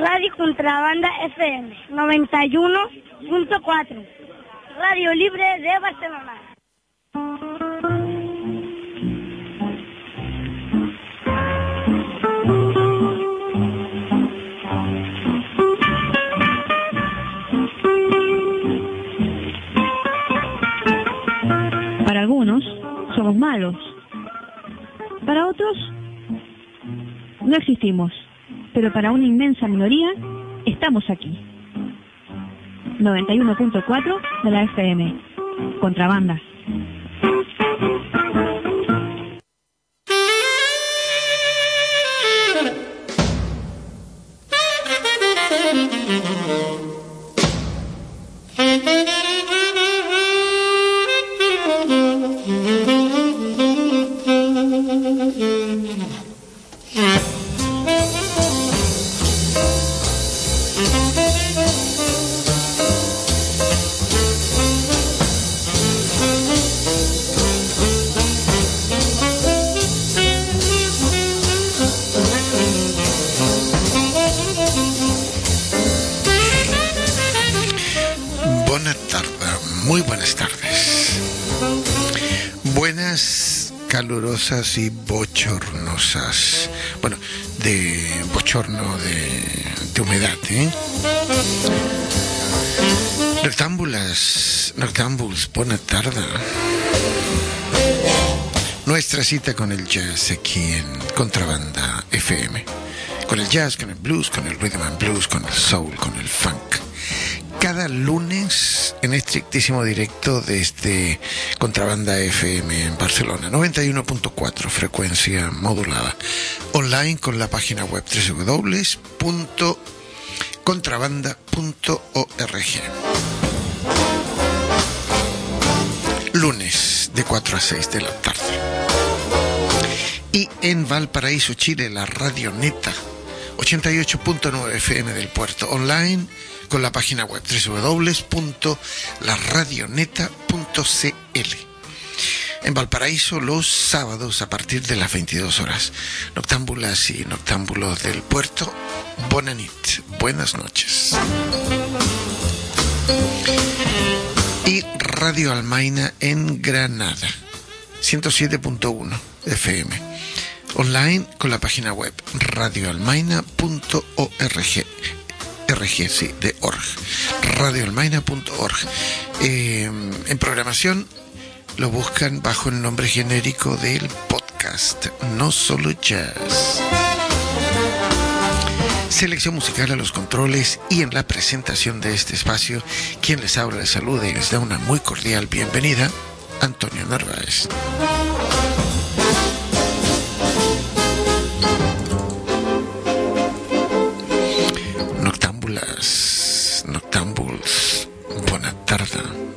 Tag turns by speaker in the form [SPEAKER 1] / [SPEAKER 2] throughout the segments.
[SPEAKER 1] Radio Contrabanda FM 91.4. Radio Libre de Barcelona.
[SPEAKER 2] Para algunos somos malos, para otros no existimos, pero para una inmensa minoría estamos aquí. 91.4 de la FM. Contrabanda.
[SPEAKER 3] Calurosas y bochornosas. Bueno, de bochorno, de humedad, ¿eh? Noctámbuls, buena tarde. Nuestra cita con el jazz aquí en Contrabanda FM. Con el jazz, con el blues, con el rhythm and blues, con el soul, con el funk. Cada lunes en estrictísimo directo desde Contrabanda FM en Barcelona, 91.4, frecuencia modulada. Online con la página web www.contrabanda.org. Lunes de 4 a 6 de la tarde. Y en Valparaíso, Chile, la Radio Neta, 88.9 FM del Puerto. Online con la página web www.laradioneta.cl. En Valparaíso los sábados a partir de las 22 horas. Noctámbulas y noctámbulos del puerto, bona nit, buenas noches. Y Radio Almaina en Granada, 107.1 FM. Online con la página web radioalmaina.org. radioalmaina.org. En programación lo buscan bajo el nombre genérico del podcast No Solo Jazz. Selección musical a los controles y en la presentación de este espacio, quien les habla, les saluda y les da una muy cordial bienvenida, Antonio Narváez. Noctámbuls, buena tarde.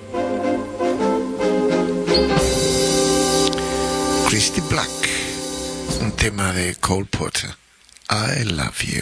[SPEAKER 3] Christy Black, un tema de Cole Porter, I Love You.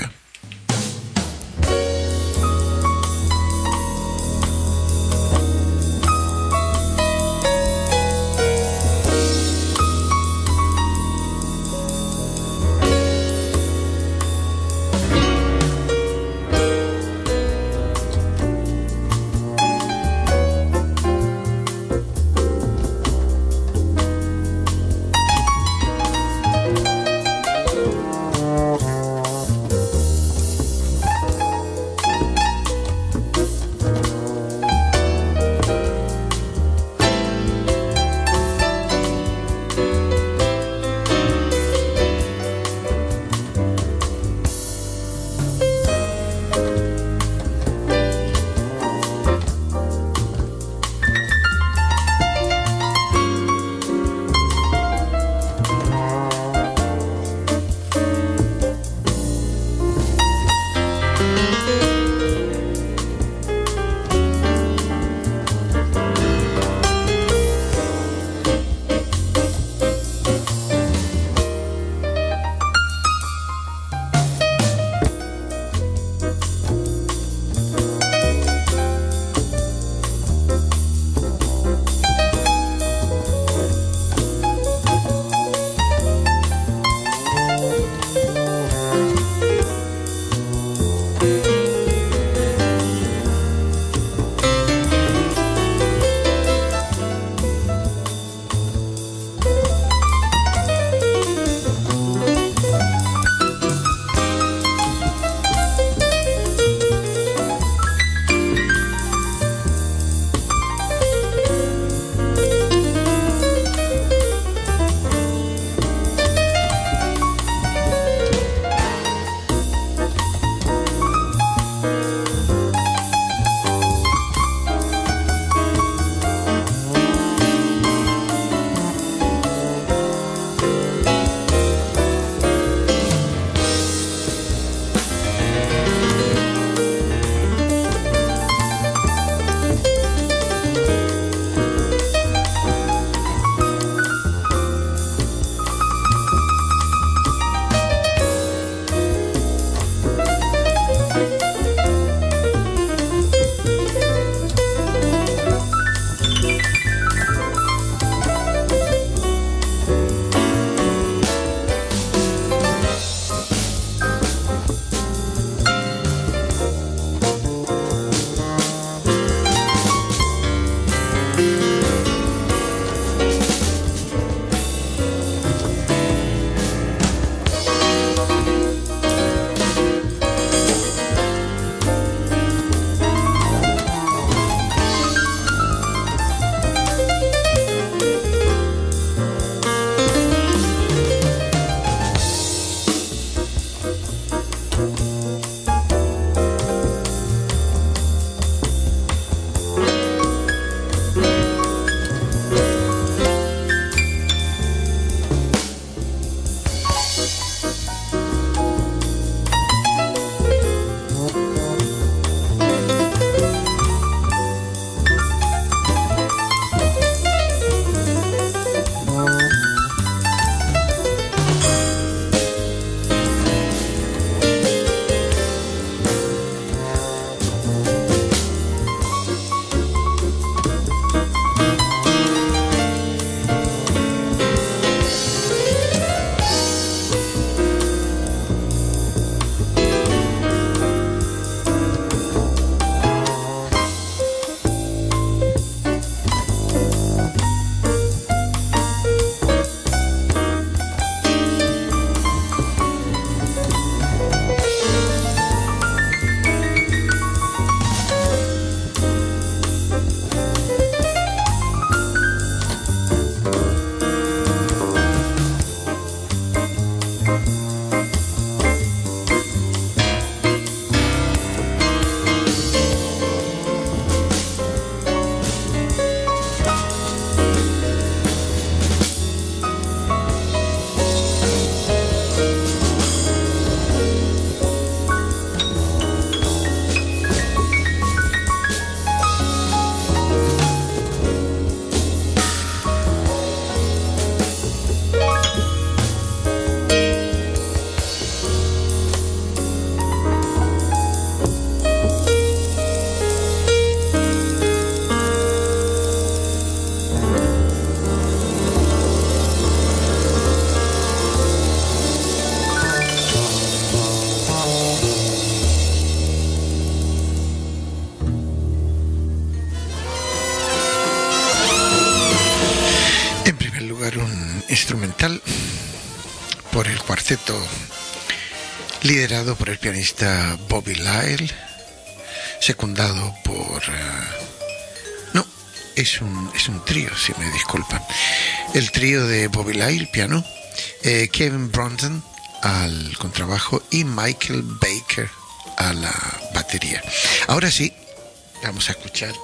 [SPEAKER 3] instrumental por el cuarteto liderado por el pianista Bobby Lyle, secundado por... no, es un trío, si me disculpan. El trío de Bobby Lyle, piano, Kevin Brunton al contrabajo y Michael Baker a la batería. Ahora sí, vamos a escuchar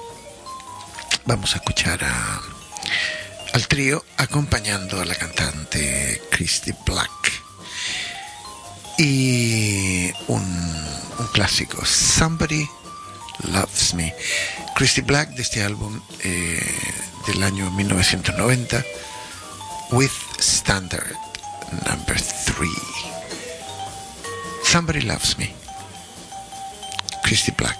[SPEAKER 3] al trío acompañando a la cantante Christy Black y un clásico, Somebody Loves Me. Christy Black, de este álbum del año 1990, With Standard Number 3. Somebody Loves Me, Christy Black.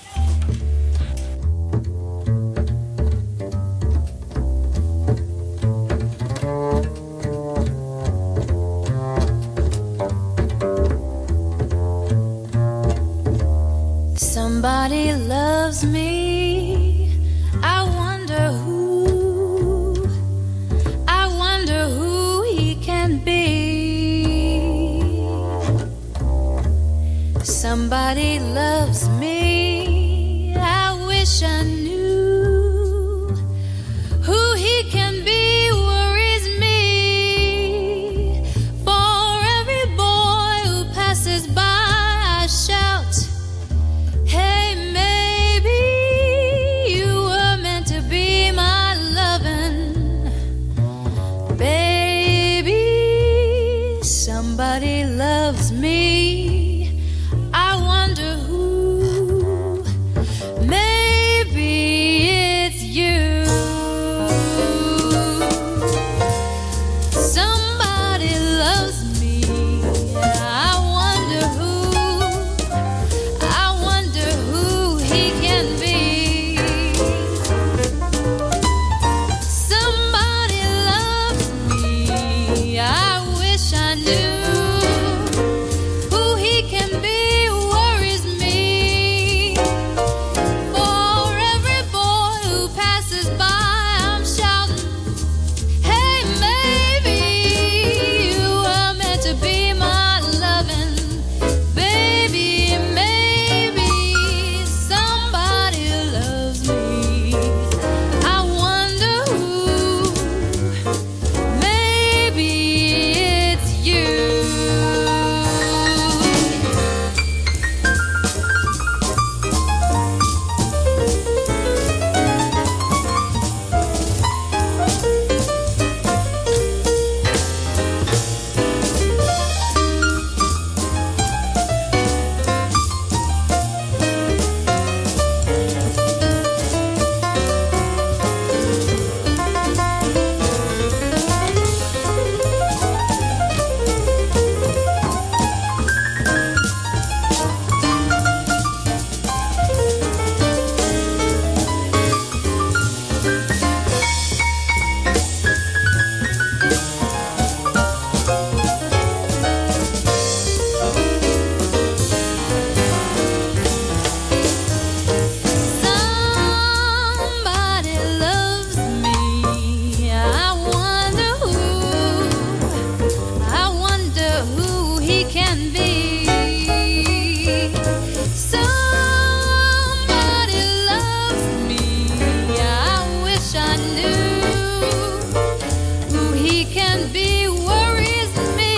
[SPEAKER 4] Somebody loves me. I wonder who he can be. Somebody loves me. I wish I knew who he can be. Worries me. For every boy who passes by, I shout, hey, maybe you were meant to be my lovin', baby. Somebody loves me. I wonder who. Maybe it's you. Somebody loves me. I wonder who. I wonder who he can be. Somebody loves me. I wish I knew who he can be. Worries me. For every boy who passes by, I'm shouting, hey, maybe you were meant to be my lovin', baby. Maybe somebody loves me. I wonder who. Maybe it's you. Somebody loves me. I wonder who. I wonder who he can be. Somebody loves me. I wish I knew who he can be. Worries me.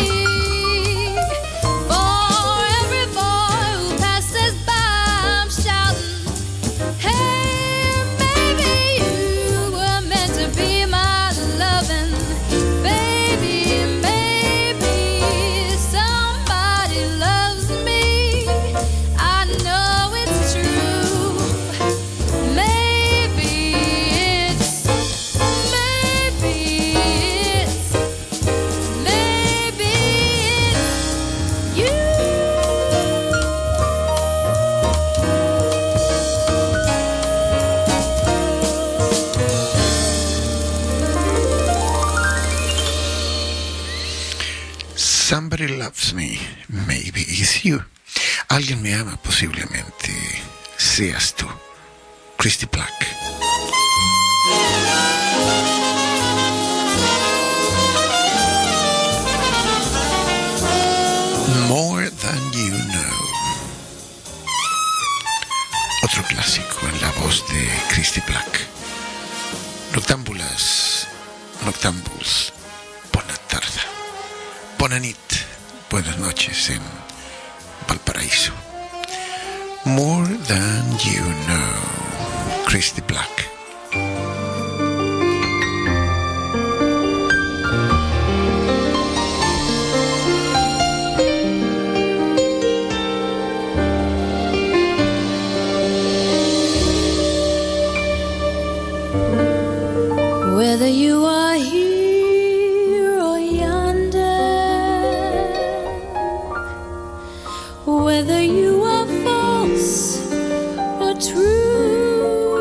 [SPEAKER 4] For every boy who passes by, I'm shouting, hey, maybe you were meant to be my lovin', baby. Maybe somebody loves me. I know it's true. Maybe it's you.
[SPEAKER 3] Somebody Loves Me, Maybe It's You. Alguien me ama, posiblemente seas tú. Christy Black. otro clásico en la voz de Christy Black. Noctambuls, bona tarda, bona nit, buenas noches en Valparaíso. More Than You Know, Christy Black.
[SPEAKER 4] Whether you are here or yonder, whether you are false or true,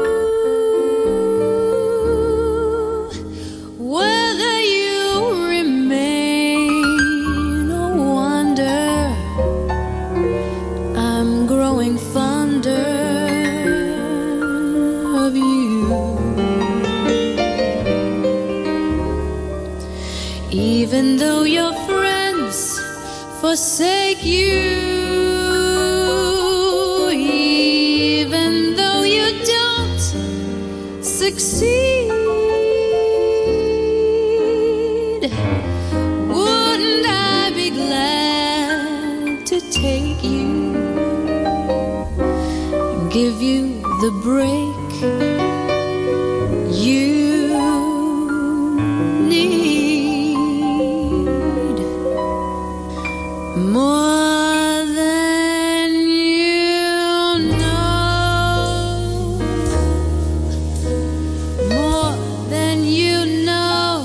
[SPEAKER 4] whether you remain or wander, I'm growing fonder of you. Even though your friends forsake you, even though you don't succeed, wouldn't I be glad to take you, give you the break you more than you know, more than you know,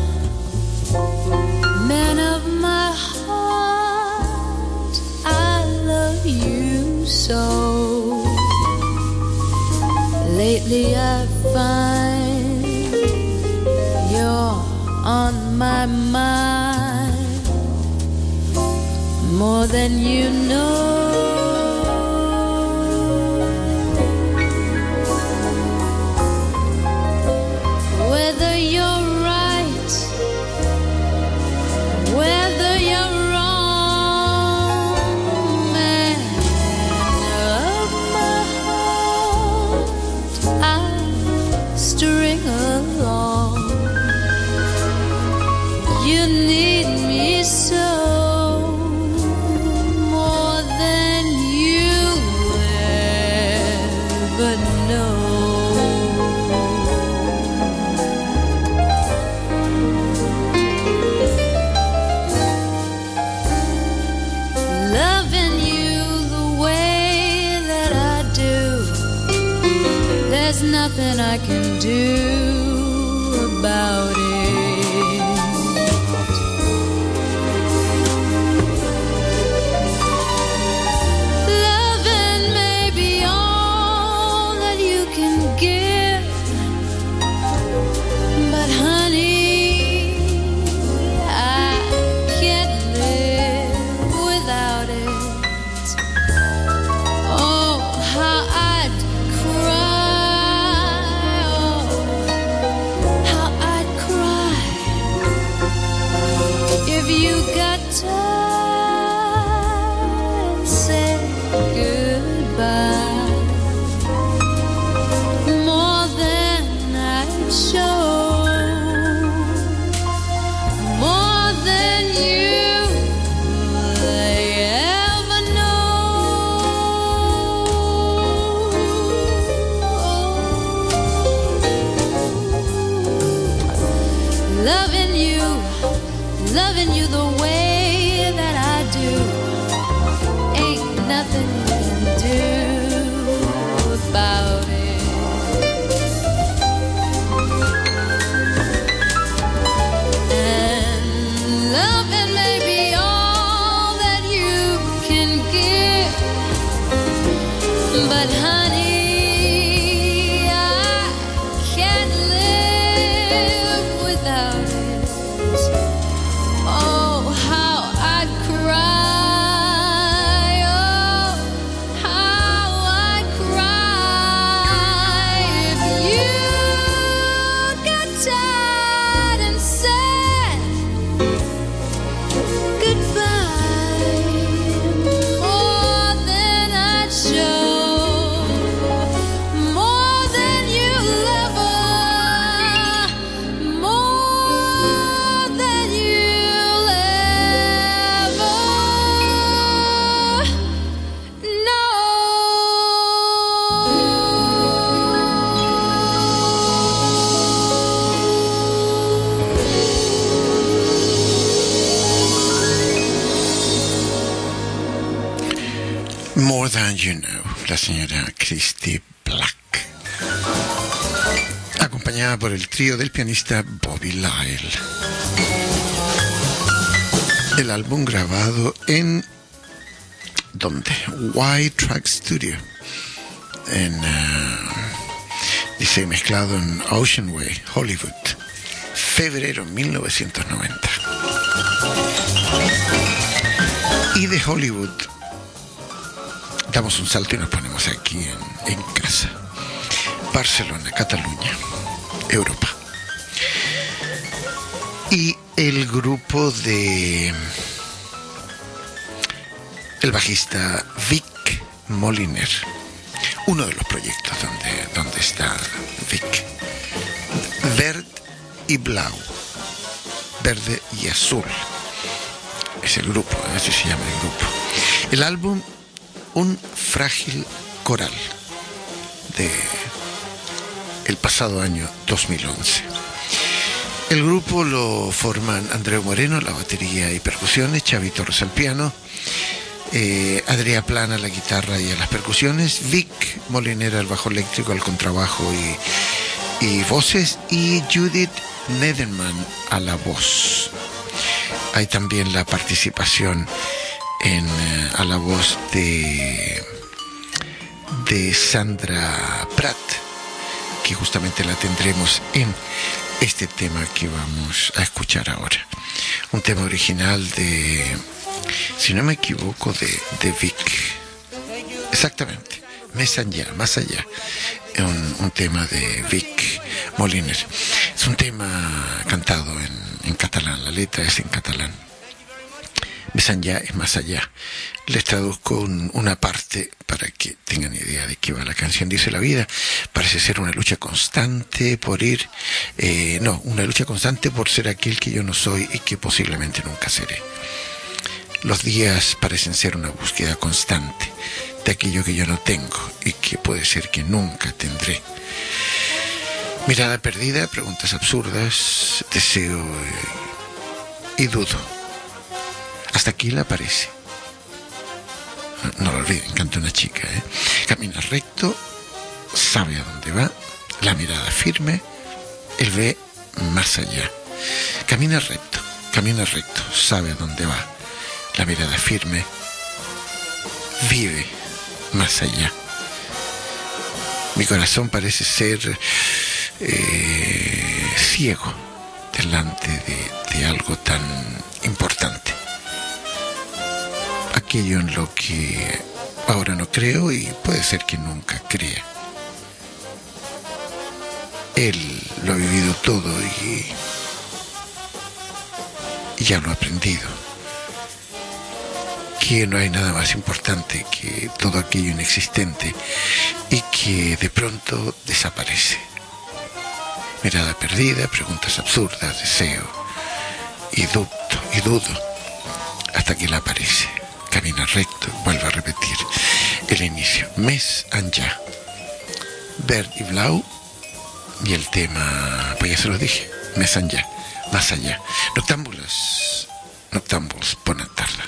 [SPEAKER 4] man of my heart, I love you so. Lately I find you're on my mind. More than you know. Whether you're right, whether you're wrong, man of my heart, I string along. You need me so. Nothing I can do about it. Loving may be all that you can give, but honey, I can't live without it. Oh, how I'd cry. If you got tired and said goodbye, more than I'd show, more than you ever know. Loving you the way that I do, ain't nothing you can do about it. And loving may be all that you can give, but honey, I can't live without it. Oh,
[SPEAKER 3] More Than You Know, la señora Christy Black, acompañada por el trío del pianista Bobby Lyle. El álbum grabado en... ¿dónde? White Track Studio. Dice mezclado en Ocean Way, Hollywood, febrero 1990. Y de Hollywood damos un salto y nos ponemos aquí en casa. Barcelona, Cataluña, Europa. Y el grupo de el bajista Vic Moliner, uno de los proyectos donde está Vic. Verd y Blau, verde y azul, es el grupo, así se llama el grupo. El álbum Un Frágil Coral, de el pasado año 2011. El grupo lo forman Andreu Moreno, la batería y percusiones, Xavi Torres al piano, Adrià Plana a la guitarra y a las percusiones, Vic Molinera al bajo eléctrico, al contrabajo y voces, y Judith Nederman a la voz. Hay también la participación a la voz de Sandra Pratt, que justamente la tendremos en este tema que vamos a escuchar ahora. Un tema original de, si no me equivoco, de Vic. Exactamente, Más allá. Un tema de Vic Moliner. Es un tema cantado en catalán, la letra es en catalán. Més enllà es más allá. Les traduzco una parte para que tengan idea de qué va la canción. Dice: la vida parece ser una lucha constante por una lucha constante por ser aquel que yo no soy y que posiblemente nunca seré. Los días parecen ser una búsqueda constante de aquello que yo no tengo y que puede ser que nunca tendré. Mirada perdida, preguntas absurdas, deseo y dudo. Hasta aquí la aparece. No lo olviden, canta una chica, ¿eh? Camina recto, sabe a dónde va, la mirada firme, él ve más allá. Camina recto, sabe a dónde va, la mirada firme, vive más allá. Mi corazón parece ser ciego delante de algo tan importante. Aquello en lo que ahora no creo y puede ser que nunca crea. Él lo ha vivido todo y ya lo ha aprendido. Que no hay nada más importante que todo aquello inexistente y que de pronto desaparece. Mirada perdida, preguntas absurdas, deseo y dudo hasta que él aparece. Camina recto, vuelvo a repetir el inicio. Més enllà, Verd y Blau, y el tema, pues ya se lo dije, Més enllà, más allá. Noctámbulos, bona tarda.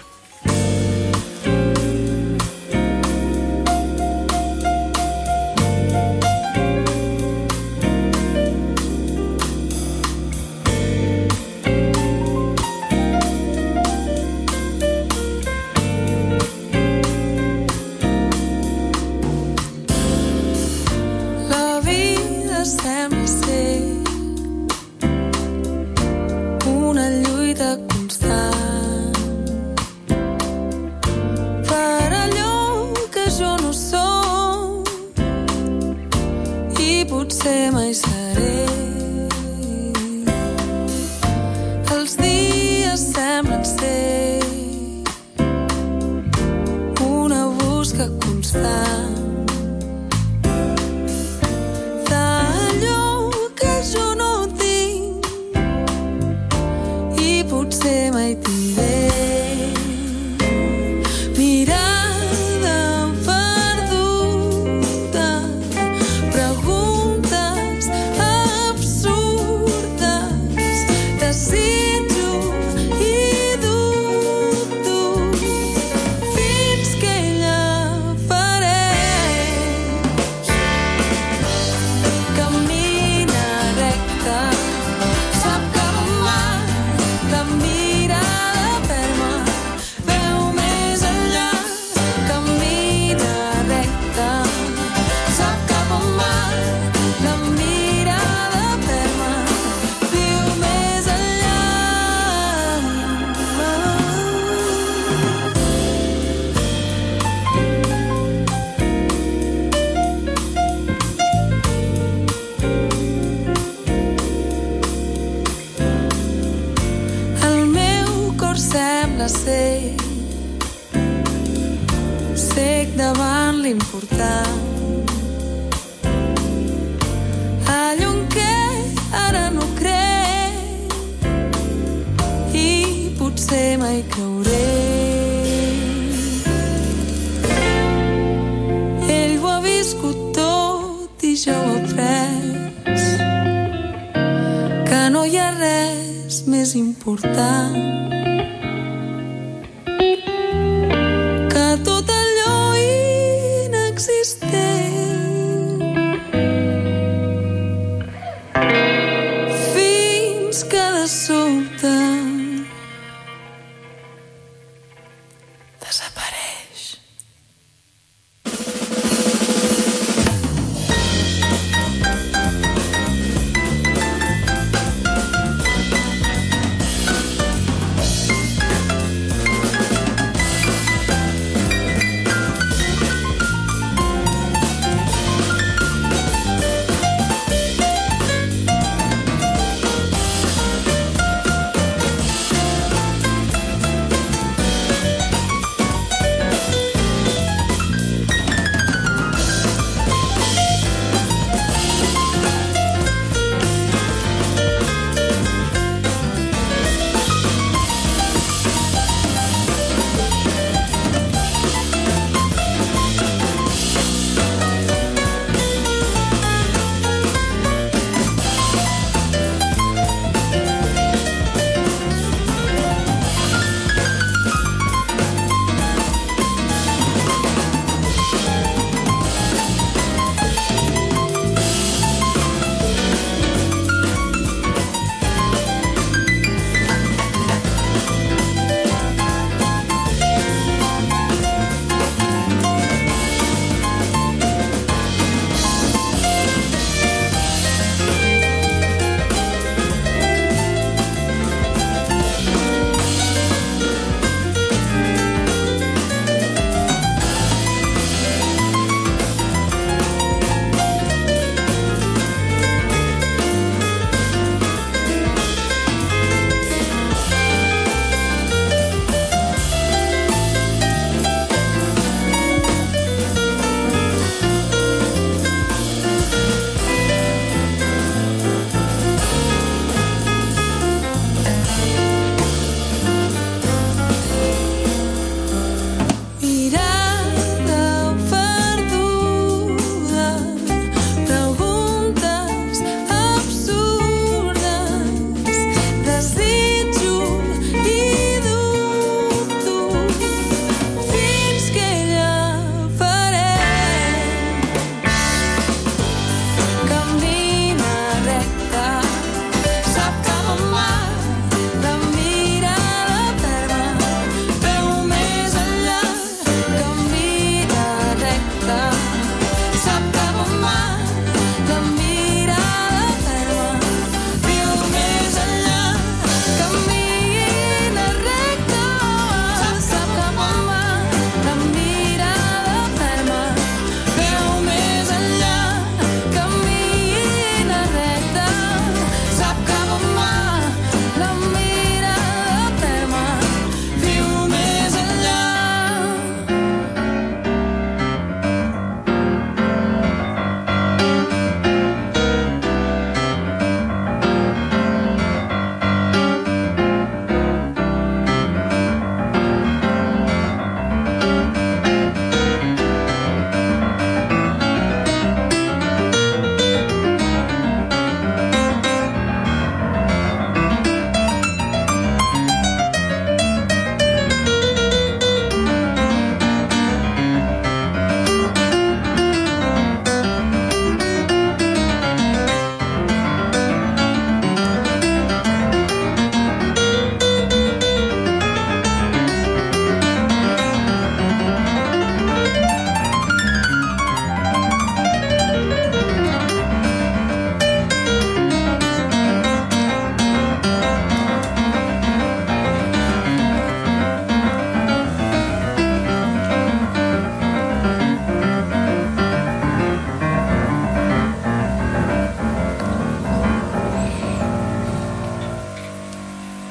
[SPEAKER 5] Fins que ella endavant l'important. Allò en què ara no crec i potser mai creuré. Ell ho ha viscut tot i jo ho he après, que no hi ha res més important que tot allò inexistent, fins que de sobte desapareix.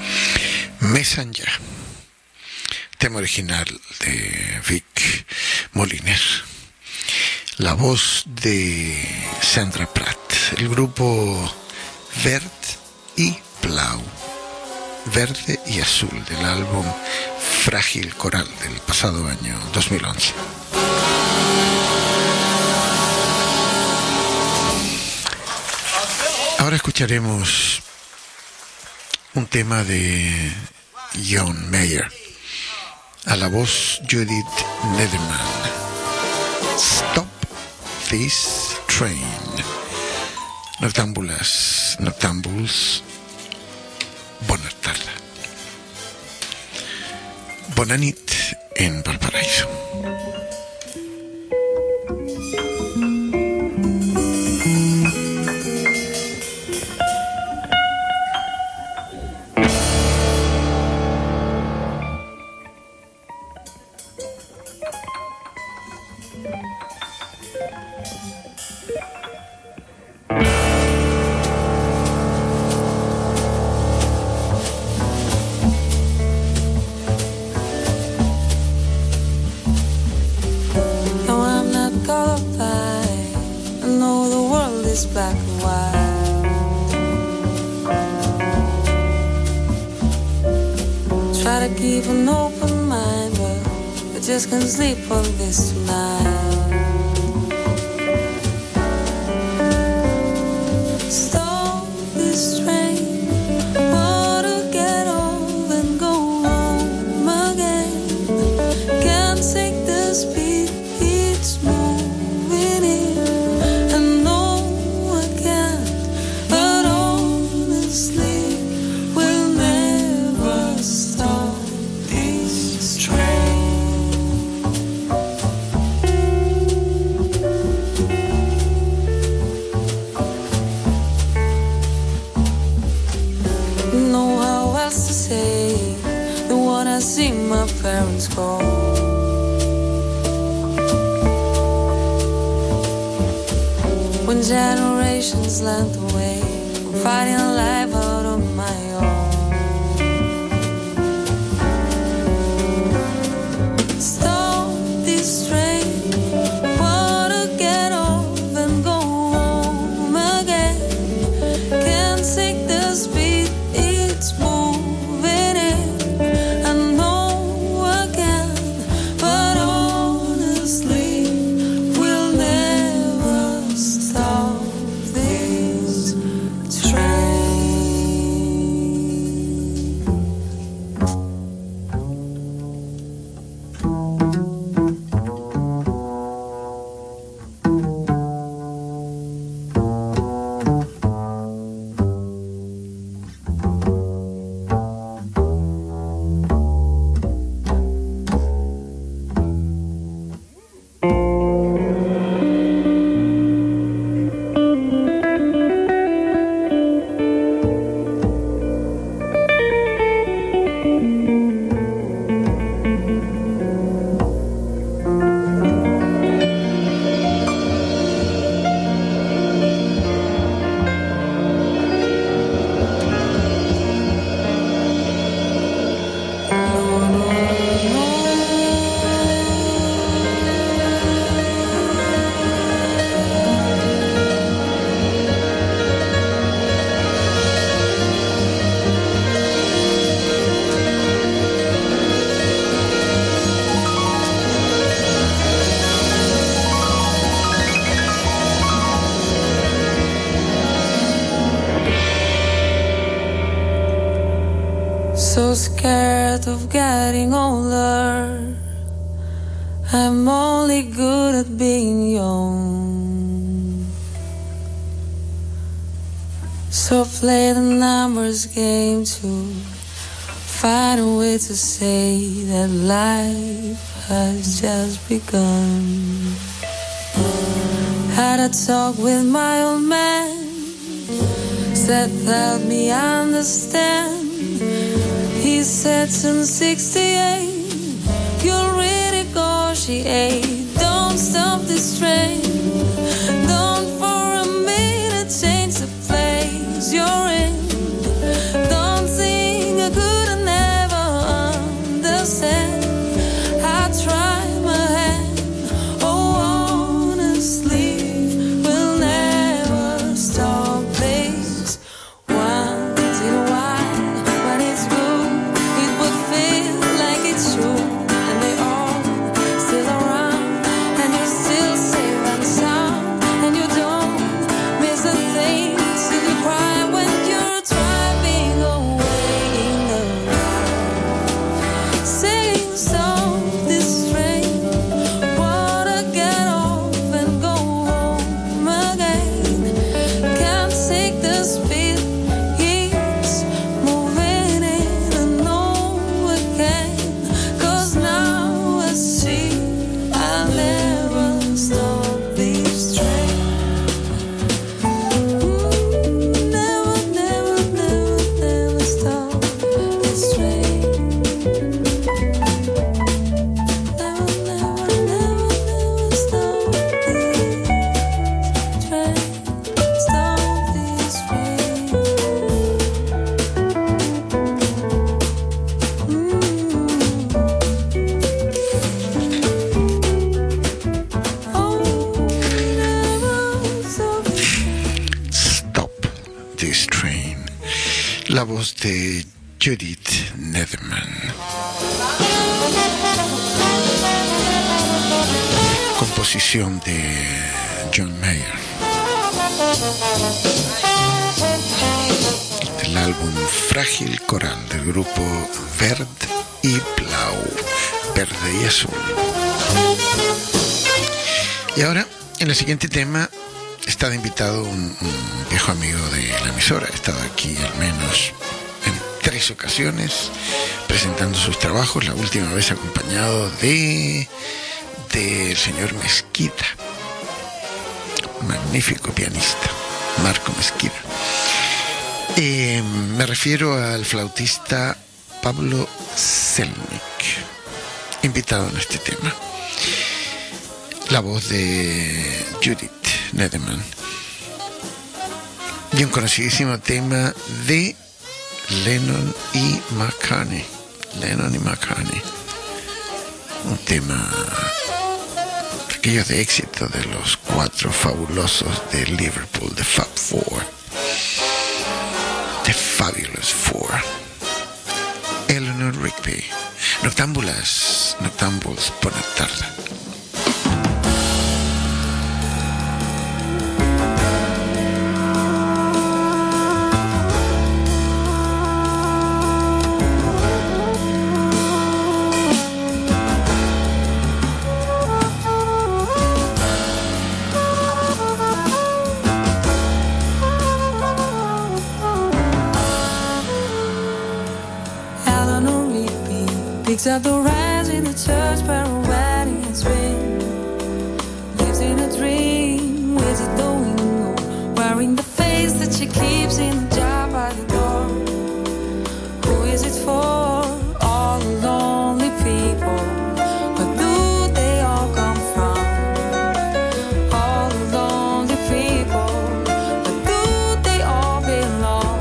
[SPEAKER 3] Messenger, tema original de Vic Moliner. La voz de Sandra Pratt. El grupo Verd y Blau. Verde y azul del álbum Frágil Coral del pasado año 2011. Ahora escucharemos un tema de John Mayer, a la voz Judith Nederman. Stop This Train. Noctámbulas, noctámbuls, bona tarda. Bona nit en Valparaíso.
[SPEAKER 5] Black and white. Try to keep an open mind, but I just can't sleep on this tonight. Stop this train, wanna get off and go home again. Can't take the speed, it's moving in. My parents go. When generations length away, I'm fighting life out on my own. Stop this train, wanna get off and go home again. Can't take the speed, it's moving in. So scared of getting older, I'm only good at being young. So play the numbers game to find a way to say that life has just begun. Had a talk with my old man, said help me understand. He said since 68 you'll renegotiate. Don't stop this train, don't for a minute change the place you're in. Don't think I could never understand. I try my hand
[SPEAKER 3] La voz de Judith Nederman. Composición de John Mayer. Del álbum Frágil Coral del grupo Verd y Blau, verde y azul. Y ahora, en el siguiente tema, está de invitado un viejo amigo de la emisora. Ha estado aquí al menos en 3 ocasiones presentando sus trabajos, la última vez acompañado del señor Mesquida, magnífico pianista, Marco Mesquida. Me refiero al flautista Pablo Selnick, invitado en este tema. La voz de Judith Nederman y un conocidísimo tema de Lennon y McCartney. Un tema de aquellos de éxito de los 4 fabulosos de Liverpool, The Fab Four, The Fabulous Four. Eleanor Rigby, Noctambules Bonne-Tarde.
[SPEAKER 5] Picks up the rise in the church where a wedding has been. Lives in a dream, where's it going? Wearing the face that she keeps in the jar by the door. Who is it for? All the lonely people. Where do they all come from? All the lonely people. Where do they all belong?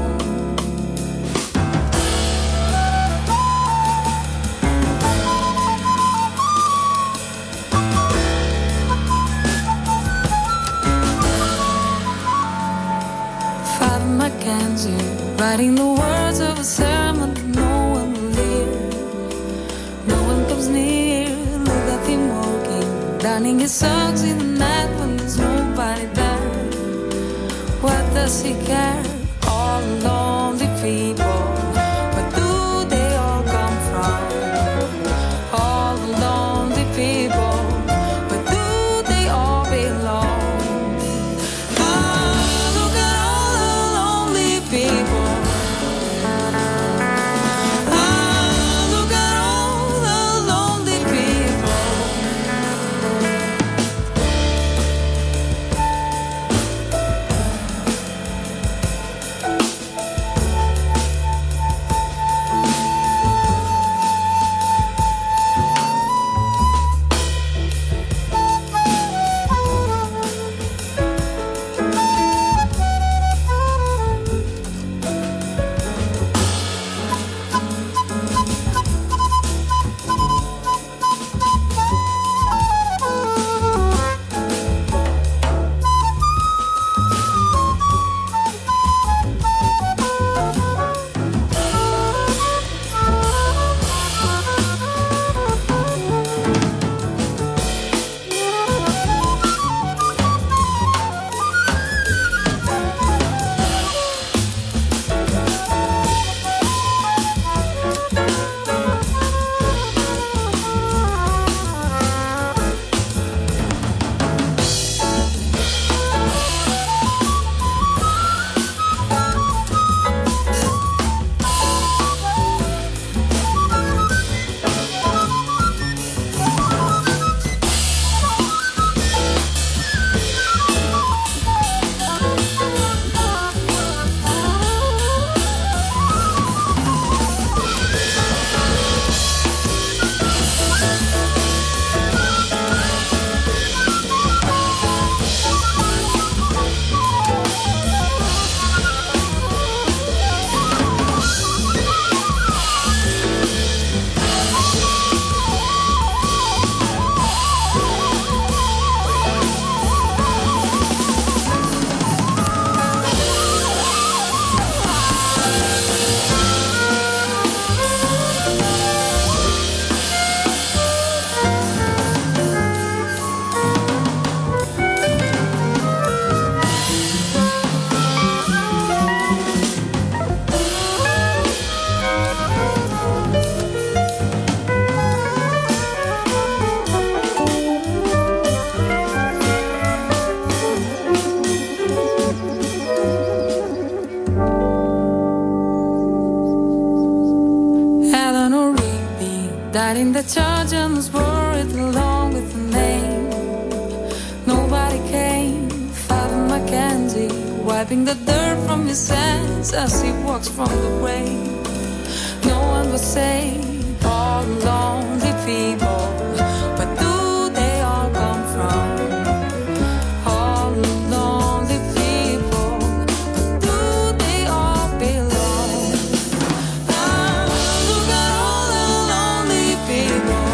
[SPEAKER 5] Writing the words of a sermon that no one will hear. No one comes near. Look at him walking, donning his socks in the night when there's nobody there. What does he care? All the lonely people. Where do they all come from? All the lonely people. Where do they all belong? Look at all the lonely people. in the church and was buried along with the name. Nobody came, Father Mackenzie, wiping the dirt from his hands as he walks from the grave. No one was saved, all lonely people. Where do they all come from? All lonely people. Where do they all belong? Ah, look at all the lonely people.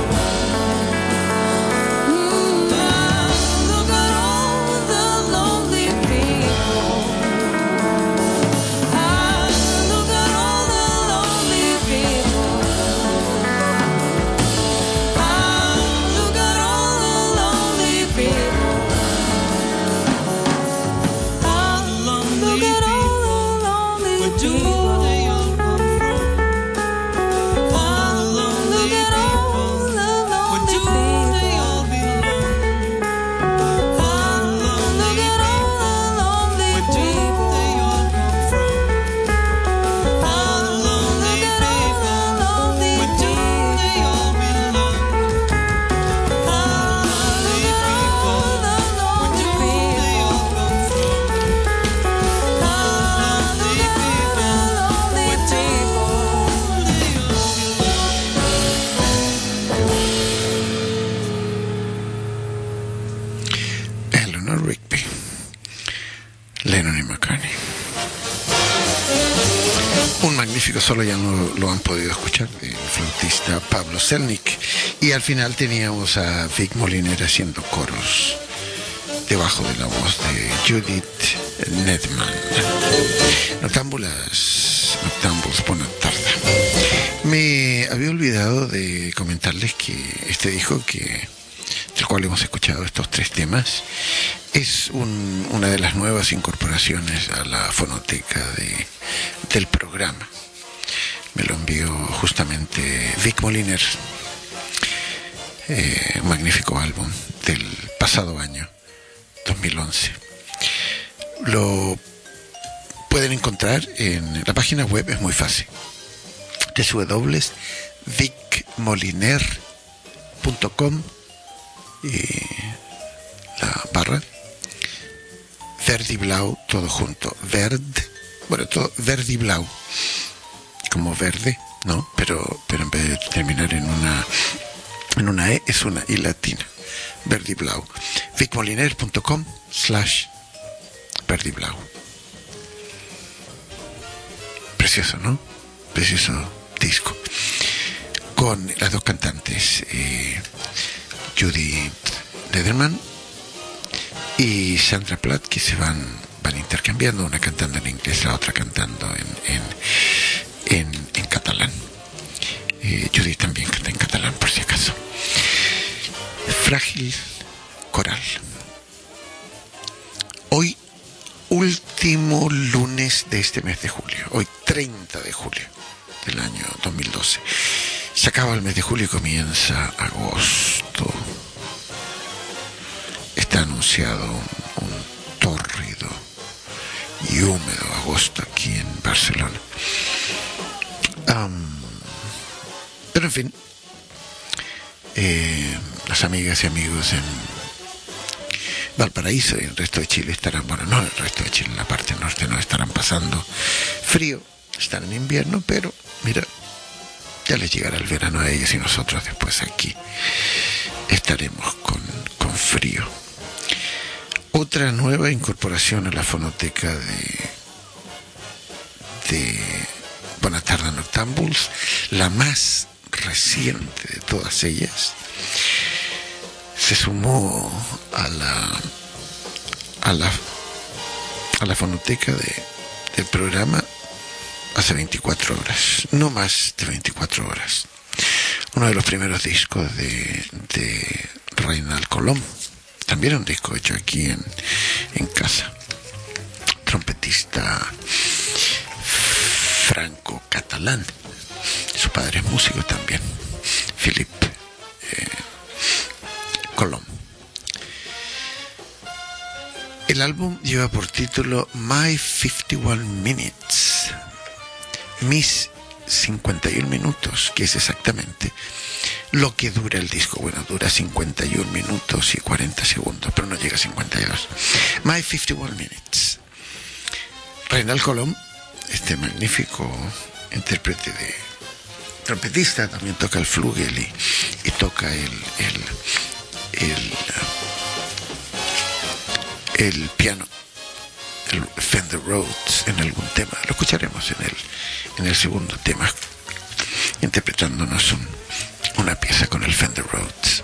[SPEAKER 5] Ah, look at all the lonely people. Ah, look at all the lonely people. Ah, look at all the lonely people. Ah, look at all the lonely people. Ah, look at all the lonely people. Ah, look at all the lonely people. Ah, look at all the lonely people. Ah, look at all the lonely people. Ah, look at all the lonely people.
[SPEAKER 3] Eleanor Rigby, Lennon y McCartney. Un magnífico solo, ya no lo han podido escuchar, del flautista Pablo Selnick. Y al final teníamos a Vic Moliner haciendo coros debajo de la voz de Judith Nedman. Noctámbulas, buena tarde. Me había olvidado de comentarles que este disco del cual hemos escuchado estos 3 temas es una de las nuevas incorporaciones a la fonoteca del programa. Me lo envió justamente Vic Moliner, un magnífico álbum del pasado año 2011. Lo pueden encontrar en la página web, es muy fácil, www.vicmoliner.com y la barra Verdiblau, todo junto, todo Verdiblau, como verde, ¿no? Pero en vez de terminar en una E, es una I latina, Verdiblau. vicmoliner.com/Verdiblau. Precioso, ¿no? Precioso disco. Con las dos cantantes, Judith Lederman y Sandra Platt, que se van intercambiando, una cantando en inglés, la otra cantando en catalán. Judith también canta en catalán, por si acaso. Frágil Coral. Hoy, último lunes de este mes de julio, hoy 30 de julio del año 2012. Se acaba el mes de julio y comienza agosto. Está anunciado un tórrido y húmedo agosto aquí en Barcelona. Pero en fin, las amigas y amigos en Valparaíso y el resto de Chile estarán, bueno, no el resto de Chile, en la parte norte no estarán pasando frío, están en invierno, pero mira, ya les llegará el verano a ellos y nosotros después aquí estaremos con frío. Otra nueva incorporación a la fonoteca de Buenas tardes Noctámbuls, la más reciente de todas ellas, se sumó a la fonoteca del programa hace 24 horas, no más de 24 horas. Uno de los primeros discos de Reinald Colom, también un disco hecho aquí en casa. Trompetista franco-catalán, su padre es músico también, Philippe Colom. El álbum lleva por título My 51 Minutes, mis 51 minutos, que es exactamente lo que dura el disco. Bueno, dura 51 minutos y 40 segundos, pero no llega a 52. My 51 Minutes. Reinald Colom, este magnífico intérprete de trompetista, también toca el flugel y toca el piano, el Fender Rhodes en algún tema. Lo escucharemos en el segundo tema, interpretándonos una pieza con el Fender Rhodes.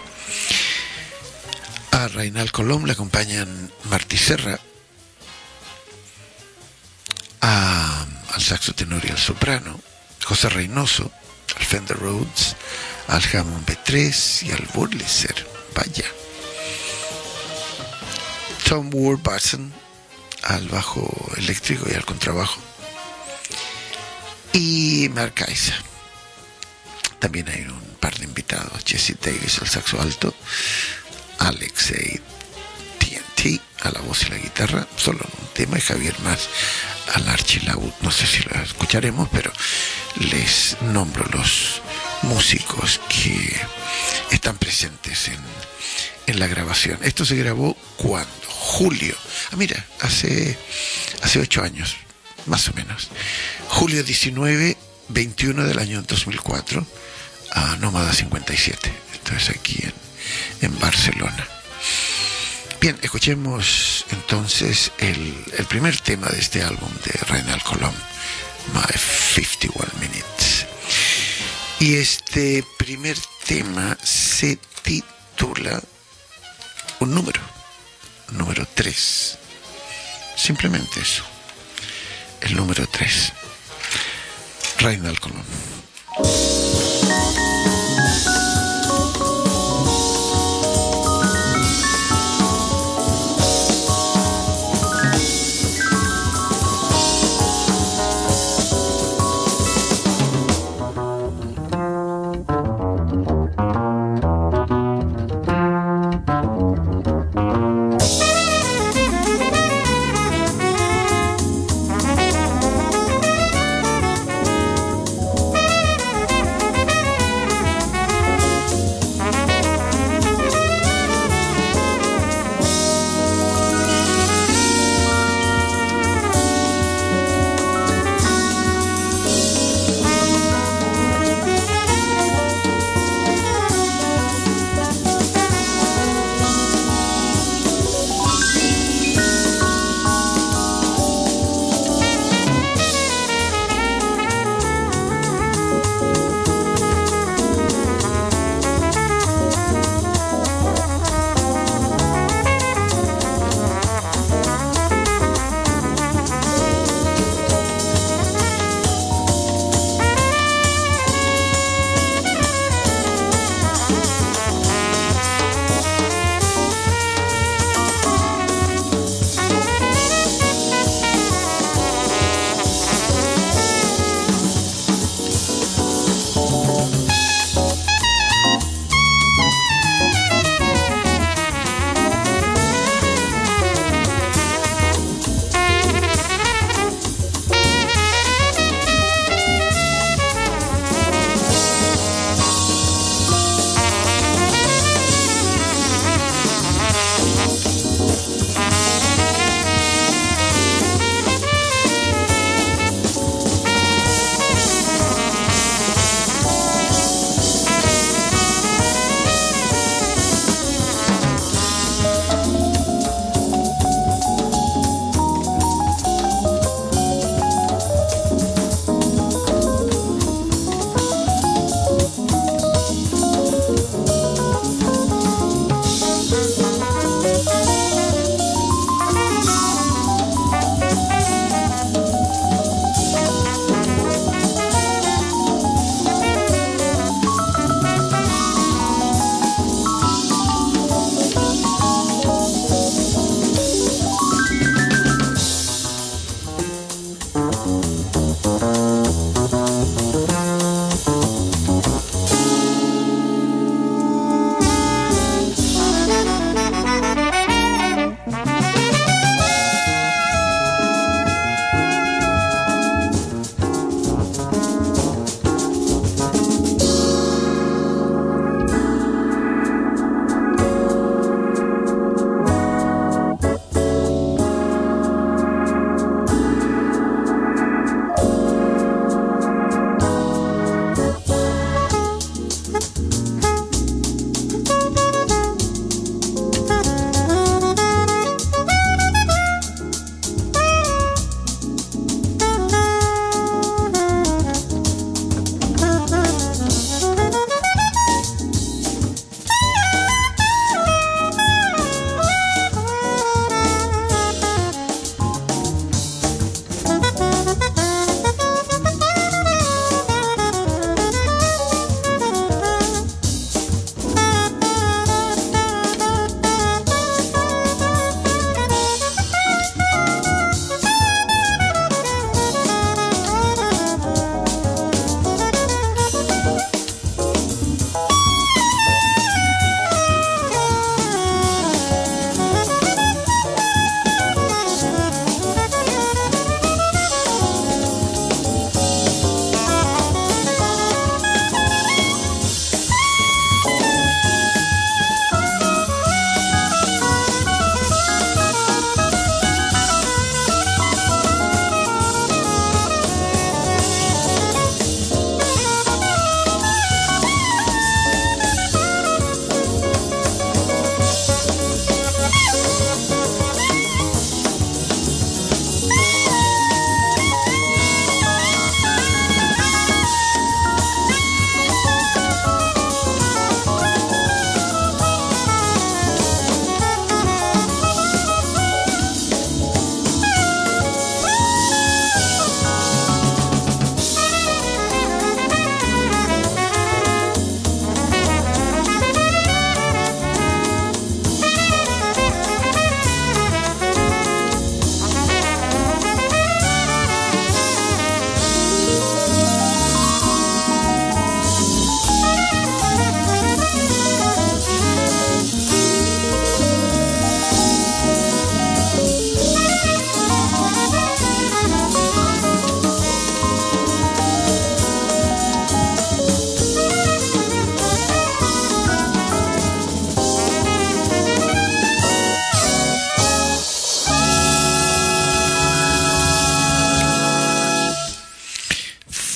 [SPEAKER 3] A Reinald Colom le acompañan Martí Serra, al saxo tenor y al soprano, José Reynoso, al Fender Rhodes, al Hammond B3 y al Wurlitzer. Vaya. Tom Warburton al bajo eléctrico y al contrabajo, y Mark Kaiser. También hay un par de invitados: Jesse Davis al saxo alto, Alexei TNT a la voz y la guitarra, solo en un tema, y Javier Mas al archilaúd. No sé si lo escucharemos, pero les nombro los músicos que están presentes en la grabación. Esto se grabó ¿cuándo? Julio. Mira, hace 8 años, más o menos. Julio 21 del año 2004, a Nómada 57. Esto es aquí en Barcelona. Bien, escuchemos entonces el primer tema de este álbum de Reinald Colom, My 51 Minutes. Y este primer tema se titula un número 3. Simplemente eso, el número 3. Reinald Colom.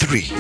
[SPEAKER 3] 3.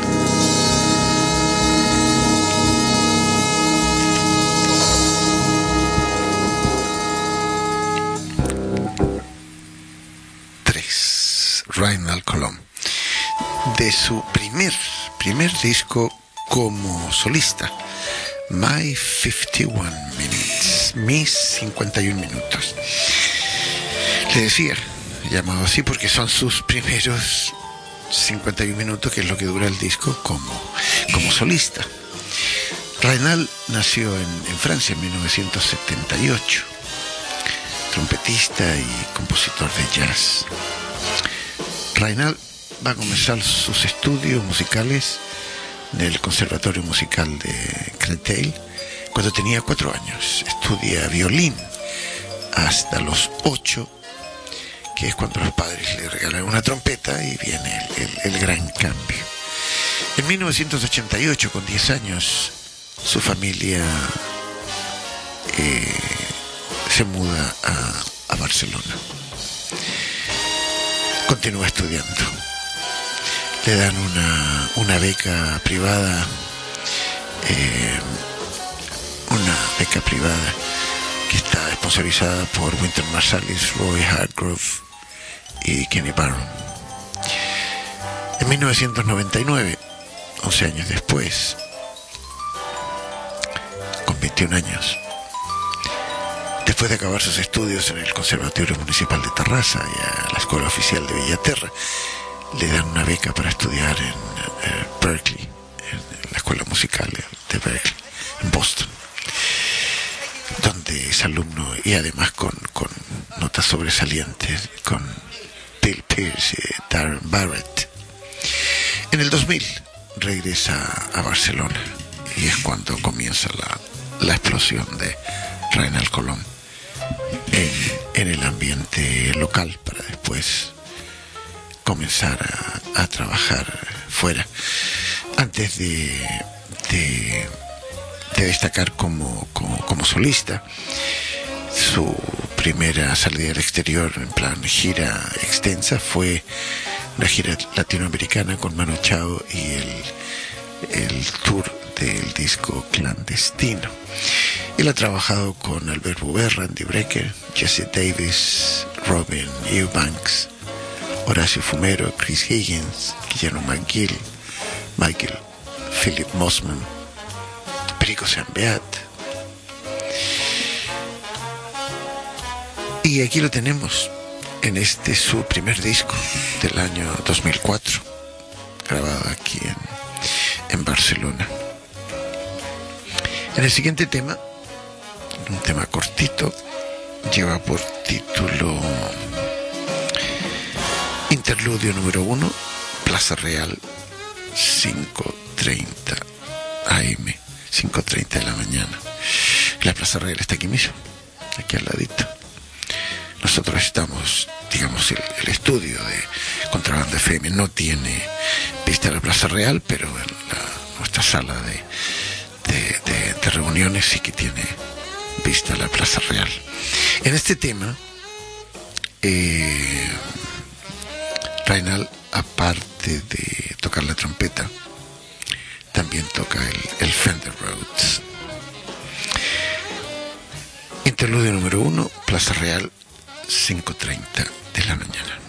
[SPEAKER 3] Reinald Colomb, de su primer disco como solista, My 51 Minutes, mis 51 minutos. Le decía, llamado así porque son sus primeros 51 minutos, que es lo que dura el disco como solista. Reinald nació en Francia en 1978, trompetista y compositor de jazz. Reinald va a comenzar sus estudios musicales en el Conservatorio Musical de Créteil cuando tenía 4 años. Estudia violín hasta los 8, que es cuando los padres le regalan una trompeta y viene el gran cambio. En 1988, con 10 años, su familia se muda a Barcelona. Continúa estudiando. Le dan una beca privada, que está sponsorizada por Wynton Marsalis, Roy Hargrove y Kenny Barron. En 1999, 11 años después, con 21 años, después de acabar sus estudios en el Conservatorio Municipal de Tarrasa y a la Escuela Oficial de Bellaterra, le dan una beca para estudiar en Berkeley, en la Escuela Musical de Berkeley, en Boston, donde es alumno y además con notas sobresalientes con Bill Pierce y Darren Barrett. En el 2000 regresa a Barcelona y es cuando comienza la explosión de Reinald Colomb en el ambiente local, para después comenzar a trabajar fuera, antes de destacar como solista. Su primera salida al exterior en plan gira extensa fue una gira latinoamericana con Manu Chao y el tour del disco Clandestino. Él ha trabajado con Albert Boubet, Randy Brecker, Jesse Davis, Robin Eubanks, Horacio Fumero, Chris Higgins, Guillermo McGill, Michael Philip Mossman, Perico Sambeat. Y aquí lo tenemos en su primer disco del año 2004, grabado aquí en Barcelona. En el siguiente tema, un tema cortito, lleva por título Interludio número 1, Plaza Real, 5:30 AM, 5:30 de la mañana. La Plaza Real está aquí mismo, aquí al ladito. Nosotros estamos, digamos, el estudio de Contrabanda FM no tiene vista a la Plaza Real, pero nuestra sala de reuniones sí que tiene vista a la Plaza Real. En este tema, Reinald, aparte de tocar la trompeta, también toca el Fender Rhodes. Interludio número 1, Plaza Real, 5:30 de la mañana.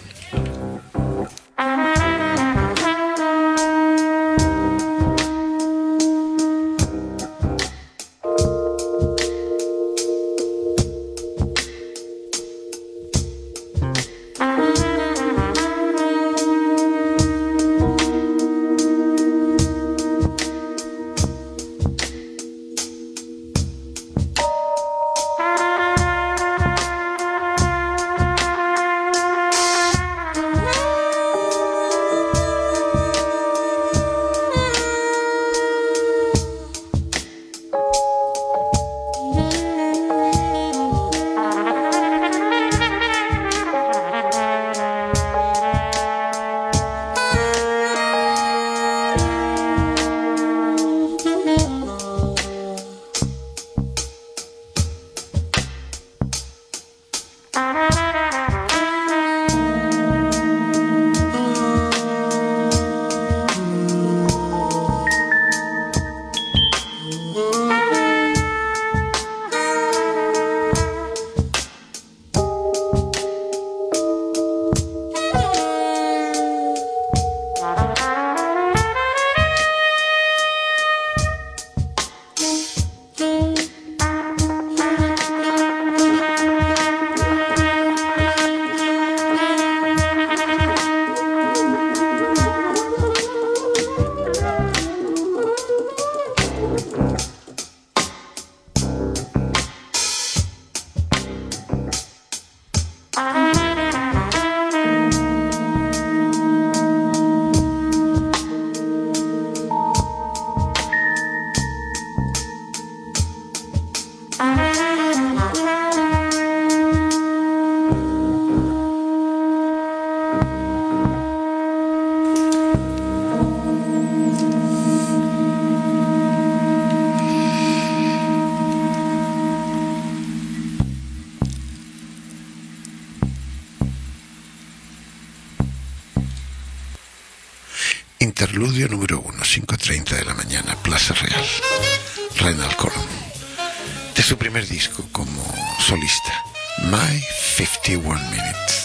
[SPEAKER 3] Interludio número 1, 5:30 de la mañana, Plaza Real. Reinald Colom, de su primer disco como solista, My 51 Minutes.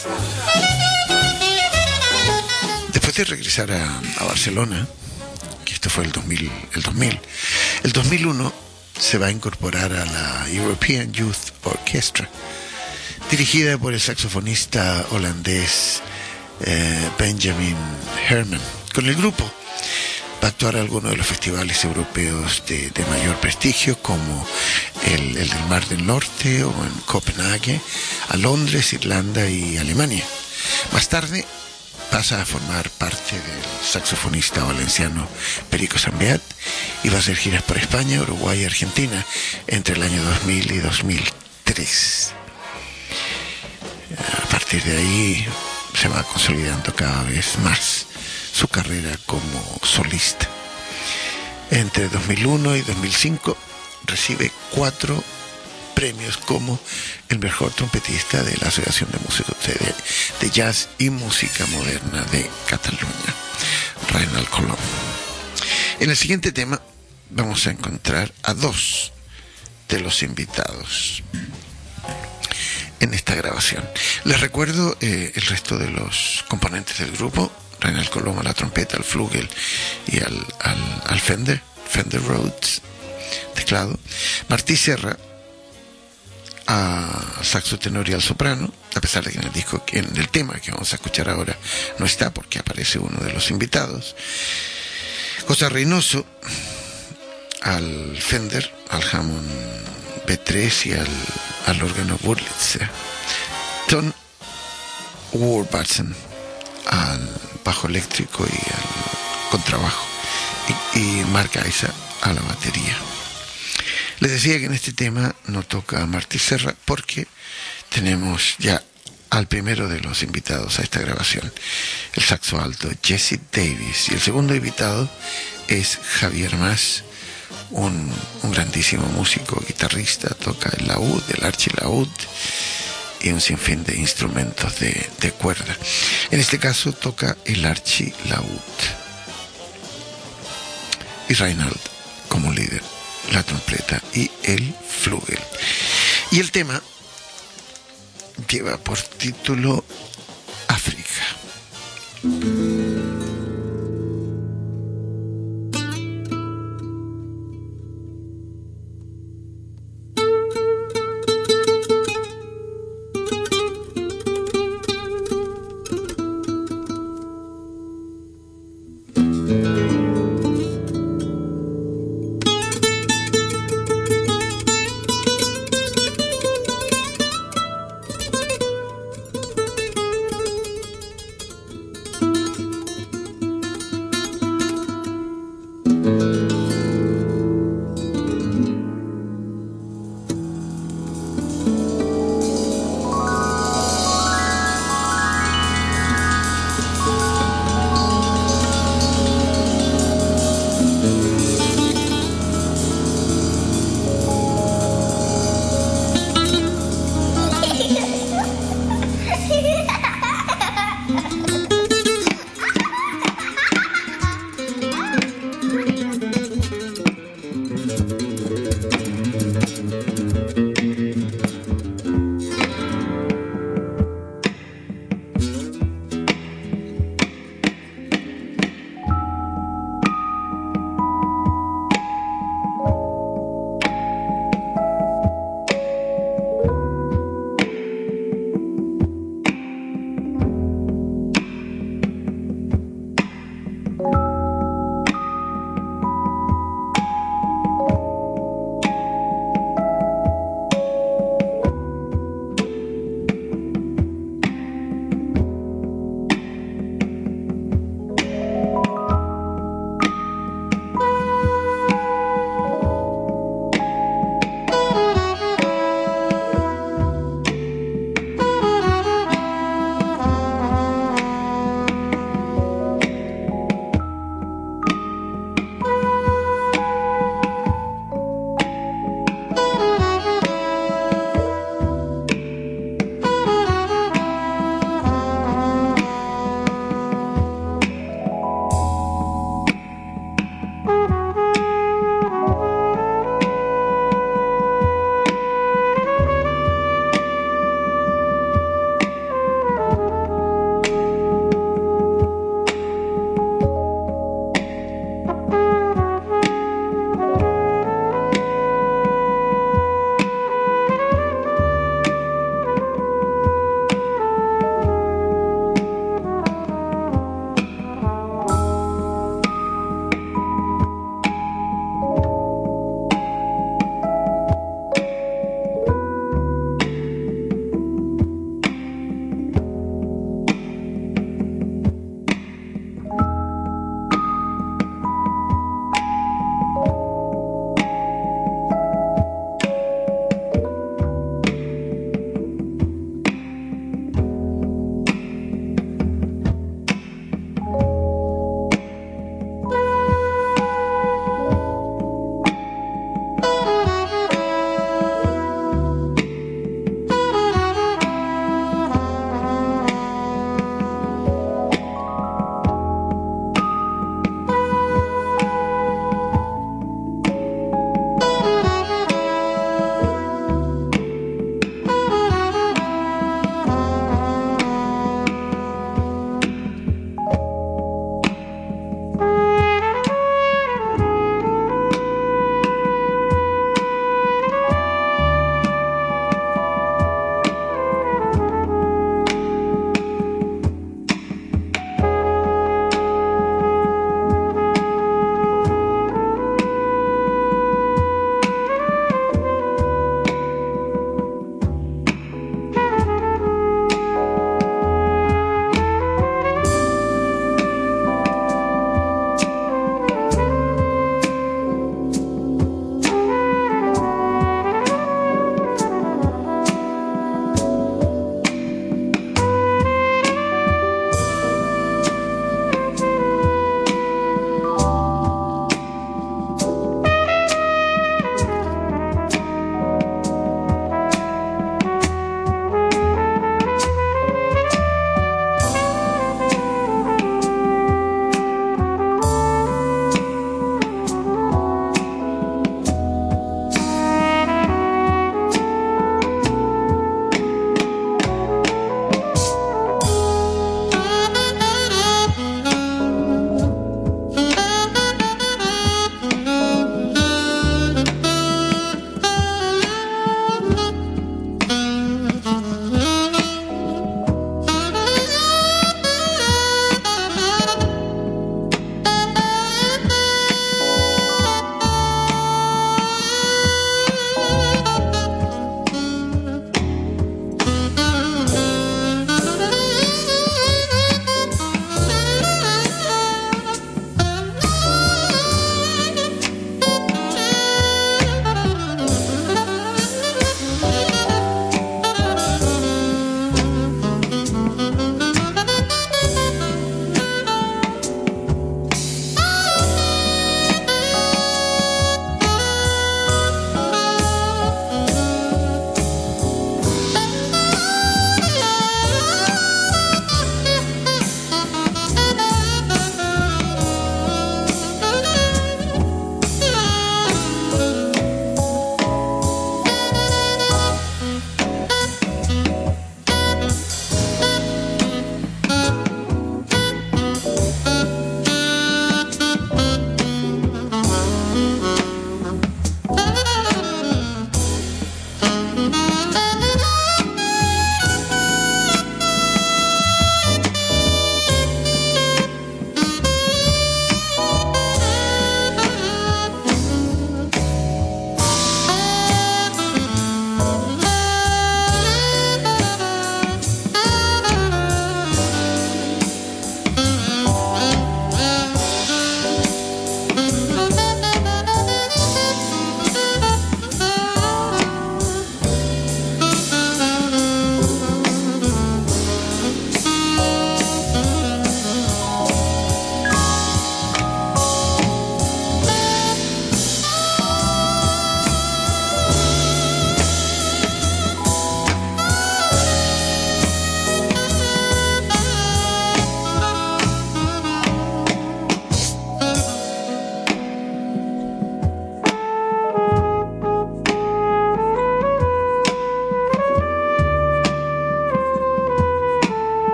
[SPEAKER 3] Después de regresar a Barcelona, que esto fue el 2001 se va a incorporar a la European Youth Orchestra, dirigida por el saxofonista holandés Benjamin Herman. Con el grupo va a actuar a algunos de los festivales europeos de mayor prestigio, como el del Mar del Norte o en Copenhague, a Londres, Irlanda y Alemania. Más tarde pasa a formar parte del saxofonista valenciano Perico Sambeat y va a hacer giras por España, Uruguay y Argentina entre el año 2000 y 2003. A partir de ahí se va consolidando cada vez más su carrera como solista. Entre 2001 y 2005 recibe 4 premios como el mejor trompetista de la Asociación de Músicos de Jazz y Música Moderna de Cataluña, Reinald Colom. En el siguiente tema vamos a encontrar a 2 de los invitados en esta grabación. Les recuerdo el resto de los componentes del grupo: Reinald Colom a la trompeta, al flugel y al Fender Rhodes, teclado; Martí Serra a saxo tenor y al soprano, a pesar de que en el tema que vamos a escuchar ahora no está, porque aparece uno de los invitados; José Reynoso al Fender, al Hammond B3 y al órgano Wurlitzer; Tom Warburton al bajo eléctrico y al contrabajo, y Mark Isa a la batería. Les decía que en este tema no toca Martí Serra porque tenemos ya al primero de los invitados a esta grabación, el saxo alto Jesse Davis, y el segundo invitado es Javier Mas, un grandísimo músico, guitarrista, toca el laúd, el archilaúd y un sinfín de instrumentos de cuerda. En este caso toca el archilaúd, y Reinald como líder, la trompeta y el flugel. Y el tema lleva por título África.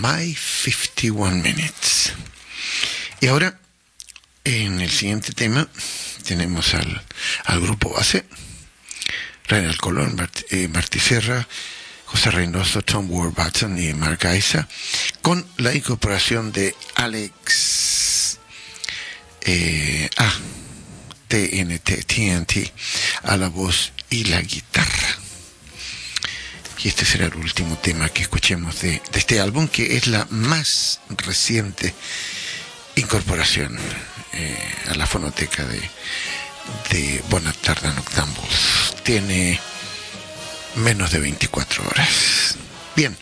[SPEAKER 3] My 51 Minutes. Y ahora, en el siguiente tema, tenemos al grupo base, Reinald Colón, Martí Serra, José Reynoso, Tom Warburton y Mark Isa, con la incorporación de Alex TNT a la voz y la guitarra. Y este será el último tema que escuchemos de este álbum, que es la más reciente incorporación a la fonoteca de Bonatarda Noctambules. Tiene menos de 24 horas. Bien.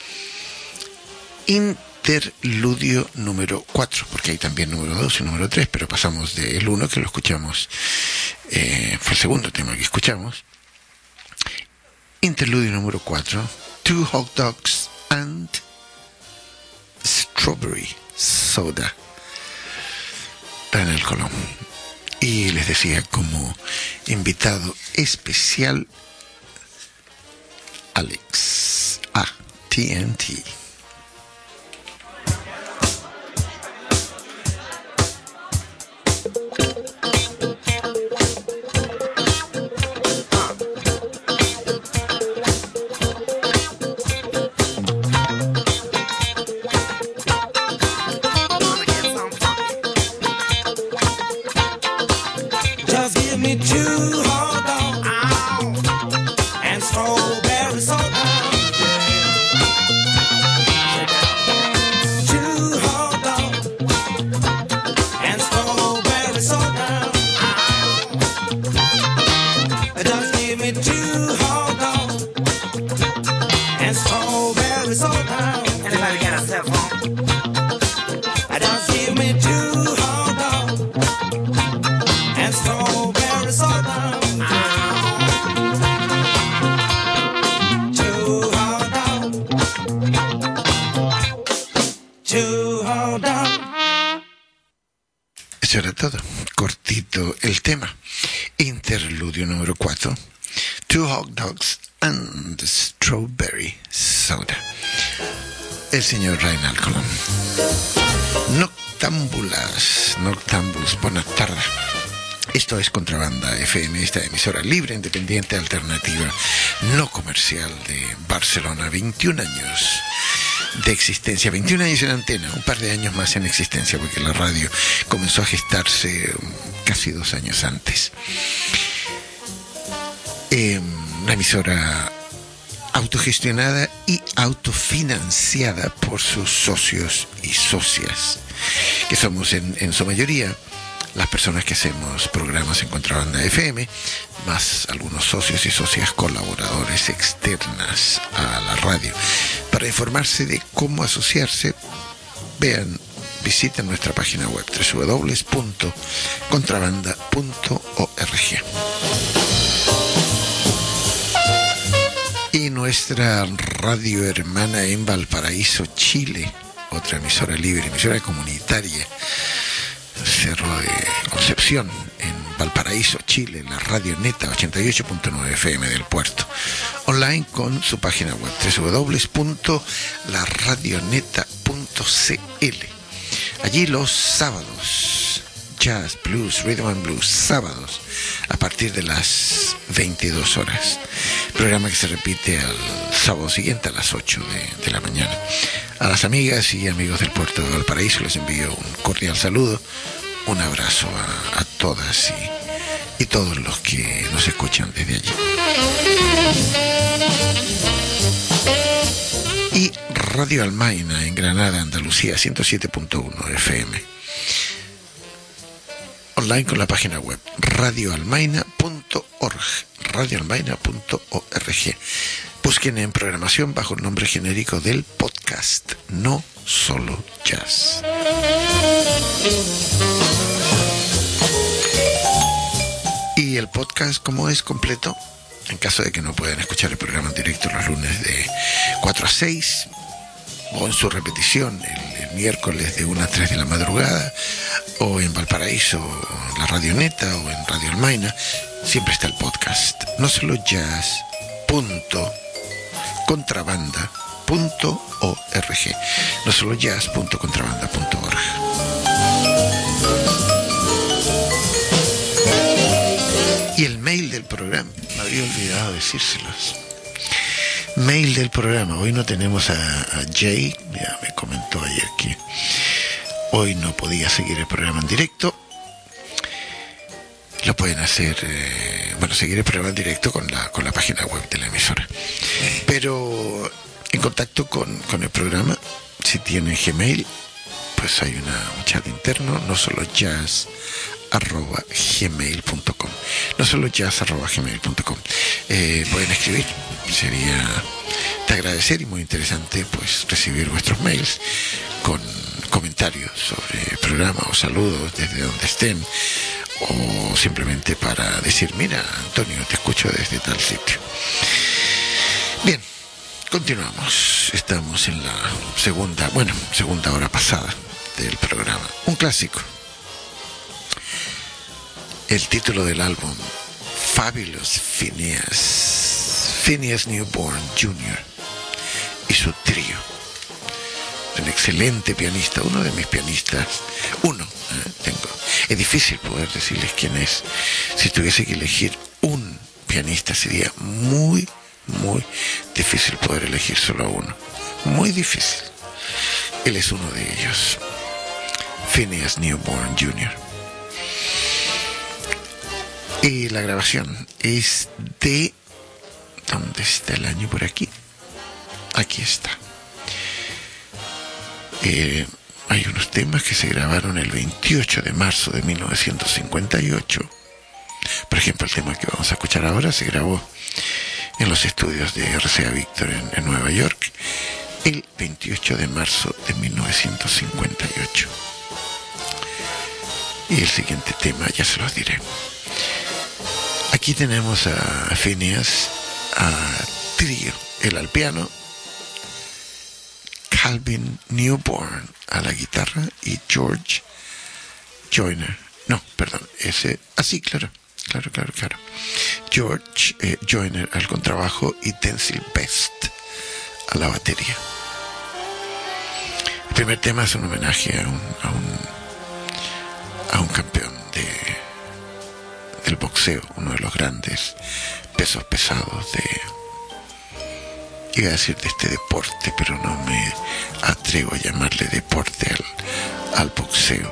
[SPEAKER 3] Interludio número 4, porque hay también número 2 y número 3, pero pasamos del 1, que lo escuchamos, fue el segundo tema que escuchamos. Interludio número 4, Two Hot Dogs and Strawberry Soda, Reinald Colón. Y les decía, como invitado especial, Alex TNT. Eso era todo, cortito el tema. Interludio número 4, Two Hot Dogs and Strawberry Soda. El señor Reinald Colón. Noctambules, buenas tardes. Esto es Contrabanda FM, esta emisora libre, independiente, alternativa, no comercial de Barcelona. 21 años de existencia, 21 años en antena, un par de años más en existencia, porque la radio comenzó a gestarse casi 2 años antes. Una emisora autogestionada y autofinanciada por sus socios y socias, que somos en su mayoría las personas que hacemos programas en Contrabanda FM, más algunos socios y socias colaboradores externas a la radio. Para informarse de cómo asociarse, visiten nuestra página web www.contrabanda.org. Y nuestra radio hermana en Valparaíso, Chile, otra emisora libre, emisora comunitaria, Cerro de Concepción, en Valparaíso, Chile, la Radio Neta 88.9 FM del Puerto, online con su página web www.laradioneta.cl. Allí los sábados, jazz, blues, rhythm and blues, sábados a partir de las 22 horas. Programa que se repite al sábado siguiente a las 8 de la mañana. A las amigas y amigos del puerto de Valparaíso les envío un cordial saludo, un abrazo a todas y todos los que nos escuchan desde allí. Y Radio Almaina en Granada, Andalucía, 107.1 FM. Online con la página web radioalmaina.org, radioalmaina.org. Busquen en programación bajo el nombre genérico del podcast, No Solo Jazz. Y el podcast, como es completo, en caso de que no puedan escuchar el programa en directo los lunes de 4 a 6, o en su repetición el miércoles de 1 a 3 de la madrugada, o en Valparaíso, en la Radio Neta, o en Radio Almaina, siempre está el podcast. No solo jazz.contrabanda.org. no solo jazz.contrabanda.org. Y el mail del programa, me había olvidado decírselos. Mail del programa, hoy no tenemos a Jay, ya me comentó ayer que hoy no podía seguir el programa en directo. Lo pueden hacer, seguir el programa en directo con la página web de la emisora. Pero en contacto con el programa, si tienen Gmail, pues hay un chat interno, no solo jazz@gmail.com. Pueden escribir, sería de agradecer y muy interesante pues recibir vuestros mails con comentarios sobre el programa o saludos desde donde estén, o simplemente para decir, mira, Antonio, te escucho desde tal sitio. Bien, continuamos. Estamos en la segunda hora pasada del programa. Un clásico. El título del álbum, Fabulous Phineas Newborn Jr. y su trío. Un excelente pianista, uno de mis pianistas. Es difícil poder decirles quién es. Si tuviese que elegir un pianista, sería muy, muy difícil poder elegir solo a uno. Muy difícil. Él es uno de ellos. Phineas Newborn Jr. Y la grabación es de... ¿Dónde está el año por aquí? Aquí está. Hay unos temas que se grabaron el 28 de marzo de 1958. Por ejemplo, el tema que vamos a escuchar ahora se grabó en los estudios de RCA Victor en Nueva York el 28 de marzo de 1958. Y el siguiente tema ya se los diré. Aquí tenemos a Phineas, a trío, él al piano, Calvin Newborn a la guitarra y George Joyner. Claro. George Joyner al contrabajo y Denzil Best a la batería. El primer tema es un homenaje a un campeón del boxeo, uno de los grandes pesos pesados iba a decir de este deporte, pero no me atrevo a llamarle deporte al boxeo.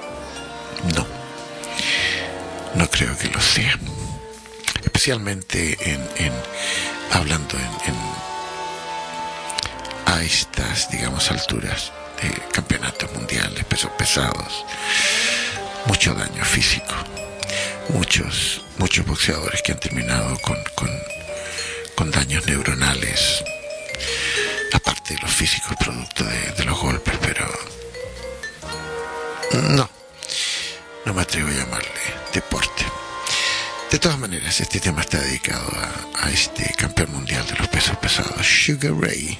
[SPEAKER 3] No creo que lo sea, especialmente hablando a estas, digamos, alturas de campeonatos mundiales, pesos pesados. Mucho daño físico, muchos boxeadores que han terminado con daños neuronales, aparte de los físicos producto de los golpes, pero no me atrevo a llamarle deporte. De todas maneras, este tema está dedicado a este campeón mundial de los pesos pesados, Sugar Ray,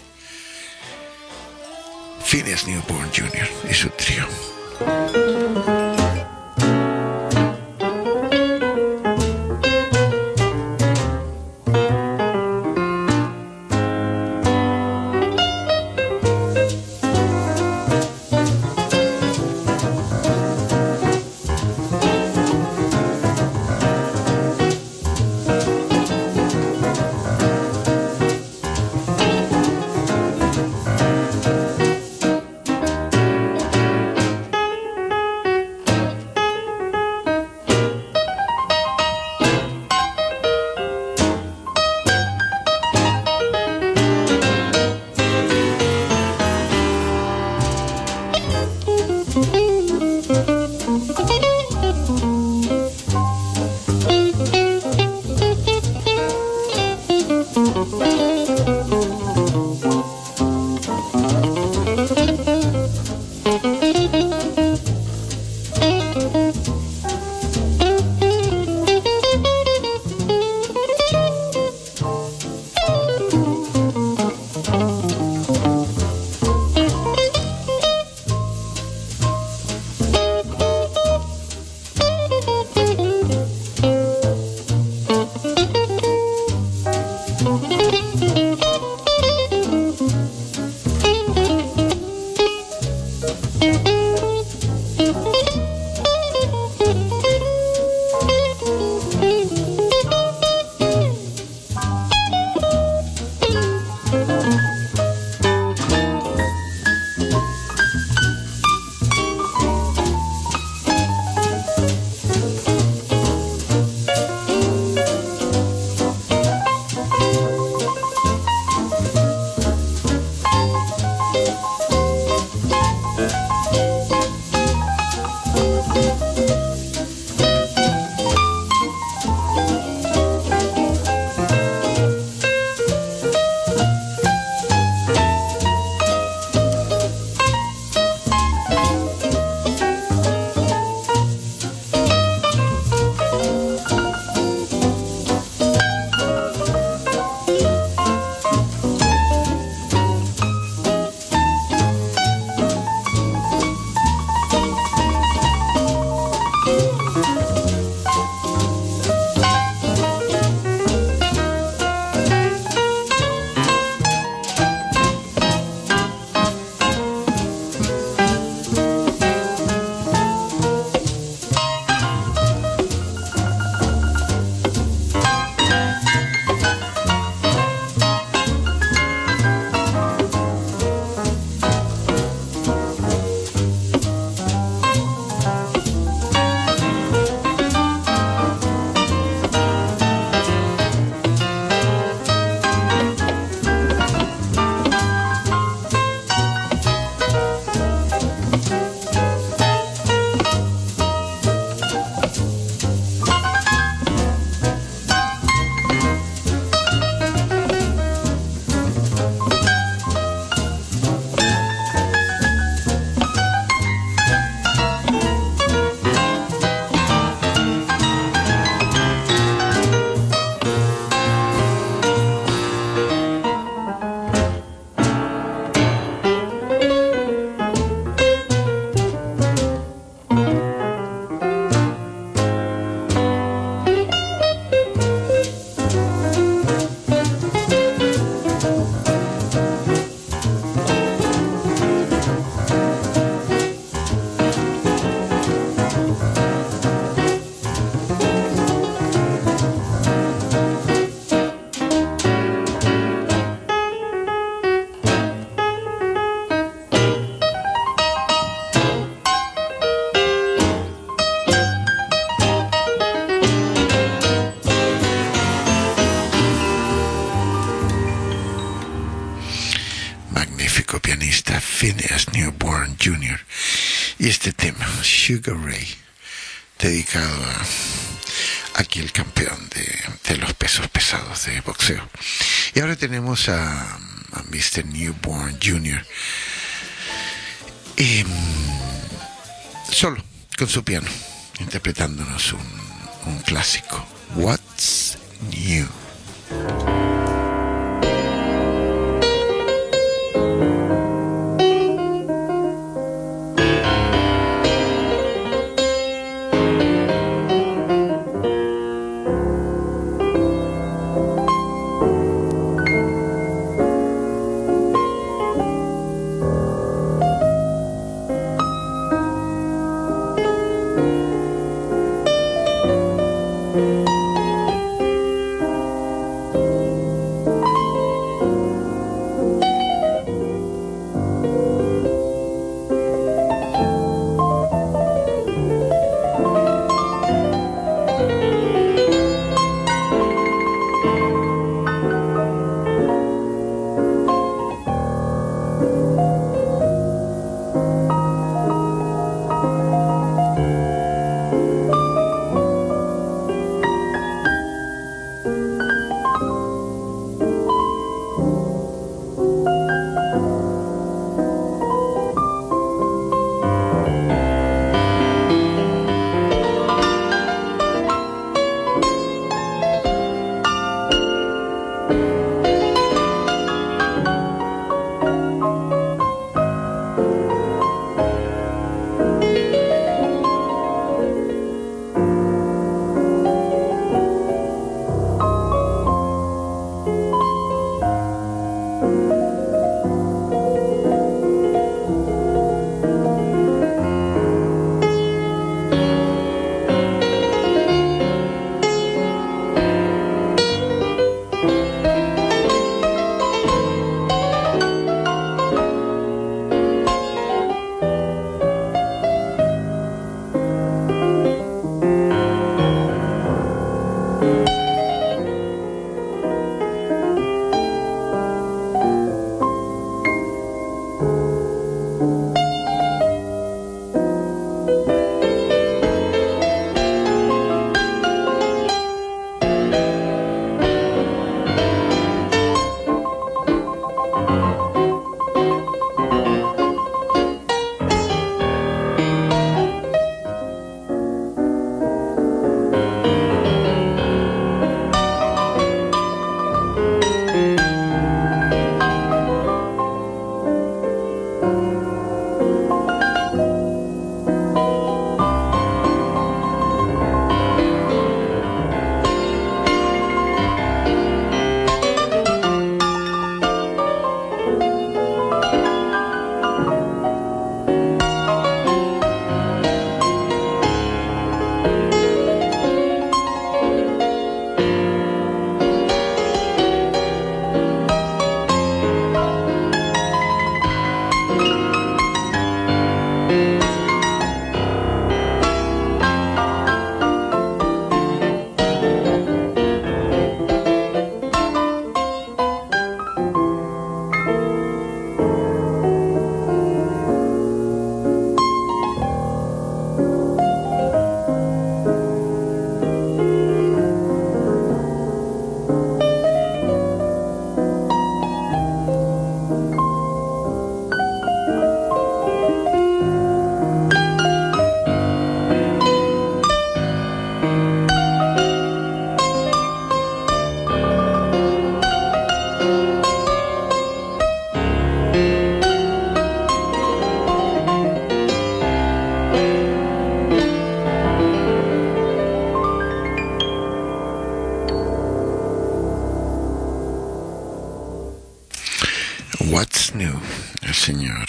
[SPEAKER 3] Phineas Newborn Jr. y su trío. está Phineas Newborn Jr. y este tema, Sugar Ray, dedicado a aquí el campeón de los pesos pesados de boxeo. Y ahora tenemos a Mr. Newborn Jr. Solo, con su piano, interpretándonos un clásico, What's New. What's New, el señor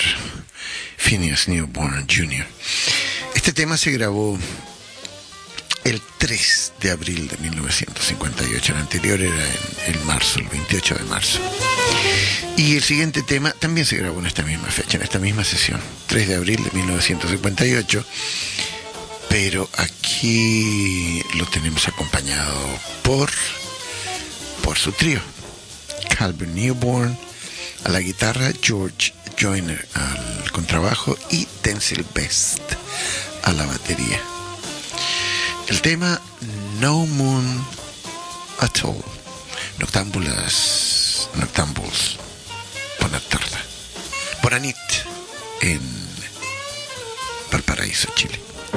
[SPEAKER 3] Phineas Newborn Jr. Este tema se grabó el 3 de abril de 1958. El anterior era en marzo, el 28 de marzo. Y el siguiente tema también se grabó en esta misma fecha, en esta misma sesión, 3 de abril de 1958. Pero aquí lo tenemos acompañado por su trío. Calvin Newborn a la guitarra, George Joyner al contrabajo y Denzel Best a la batería. El tema No Moon at All. Noctambuls, bona tarda. Bona nit en Valparaíso, Chile.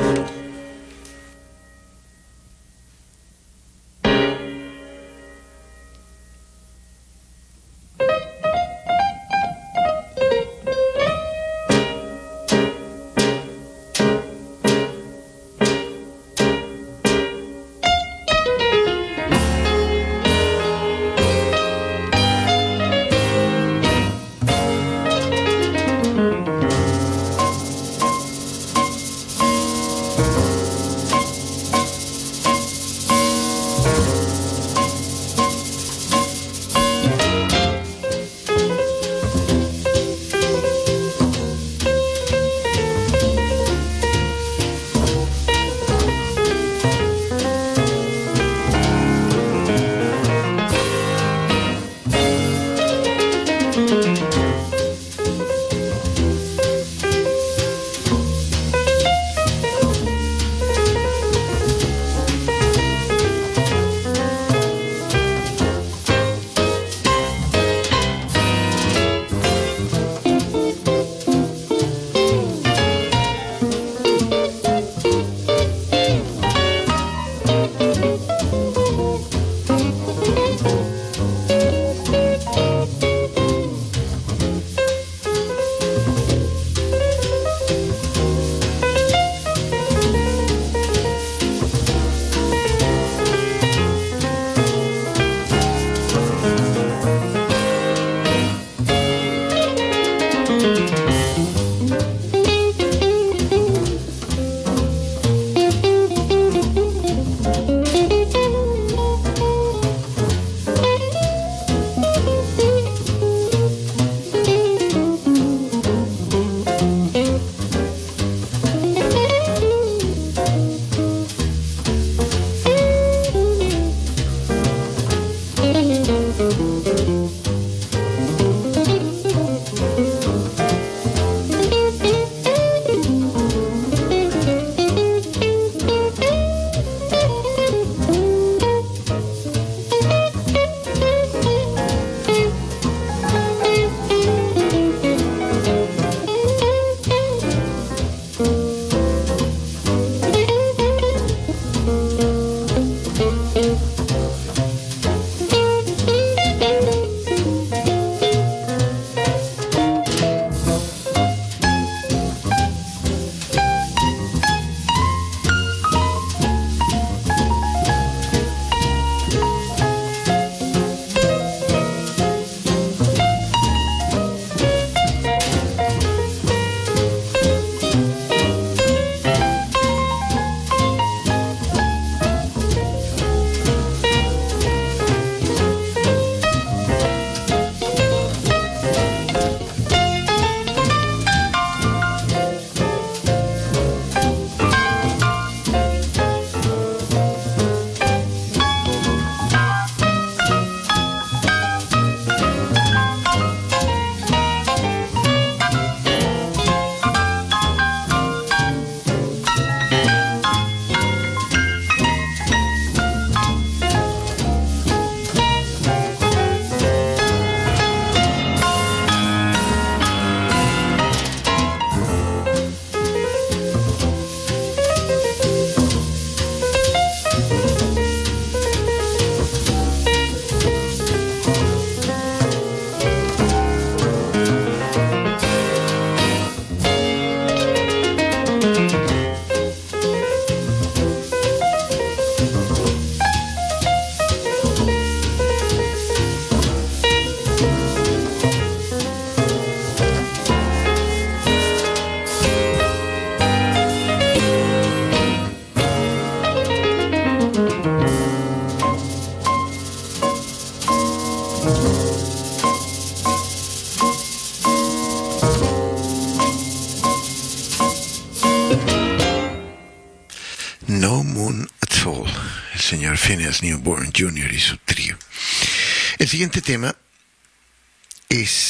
[SPEAKER 3] No Moon at All, el señor Phineas Newborn Jr. y su trío. El siguiente tema es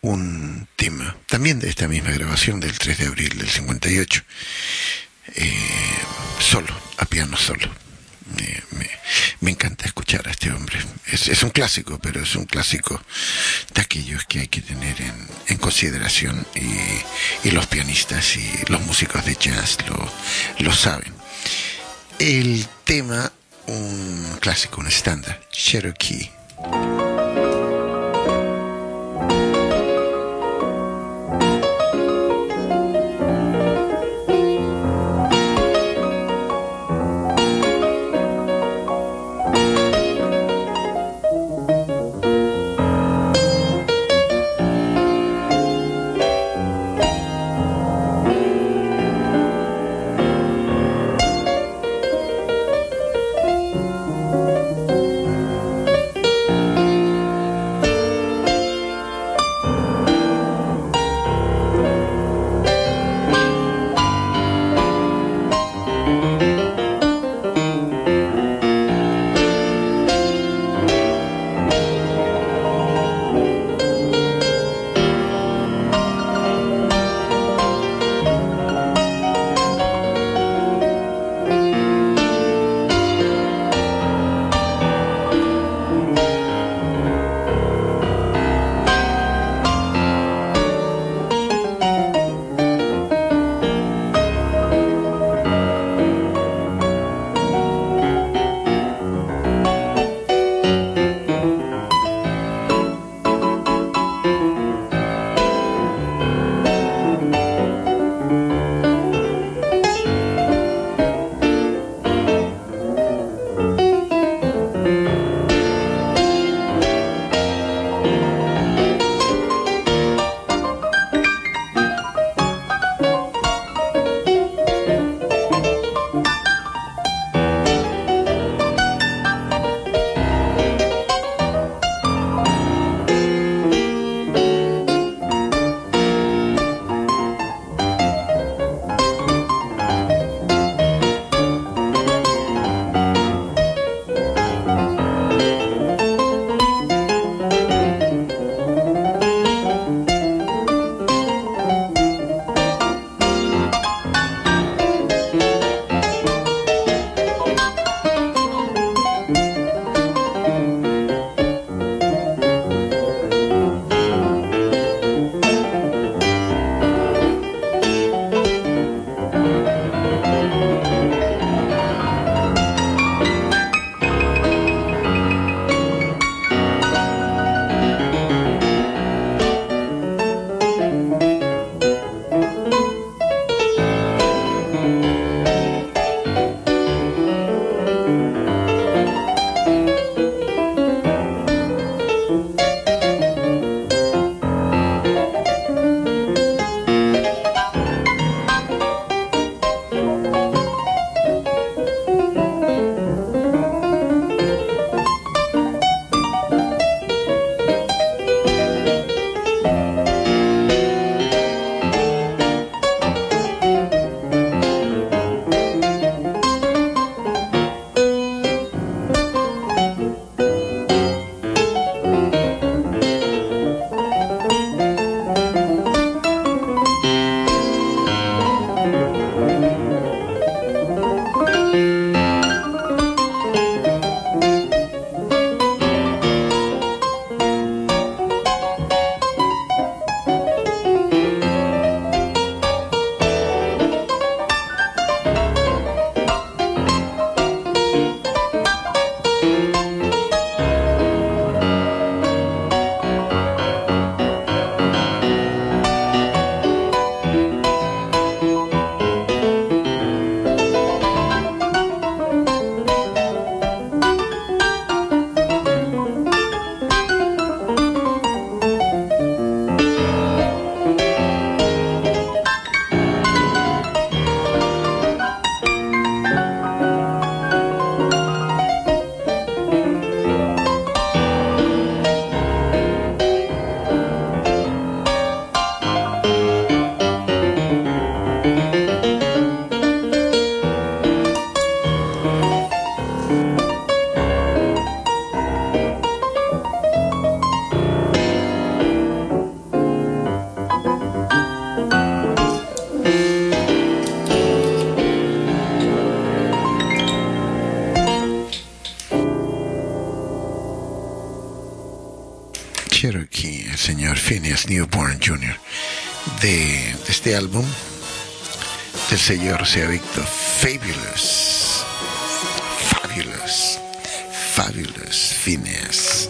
[SPEAKER 3] un tema, también de esta misma grabación del 3 de abril del 58, solo, a piano solo. Me encanta escuchar a este hombre. Es un clásico, pero es un clásico de aquellos que hay que tener en consideración, y los pianistas y los músicos de jazz lo saben. El tema, un clásico, un estándar, Cherokee. Cherokee, el señor Phineas Newborn Jr. de este álbum del sello RCA Victor, Fabulous Phineas.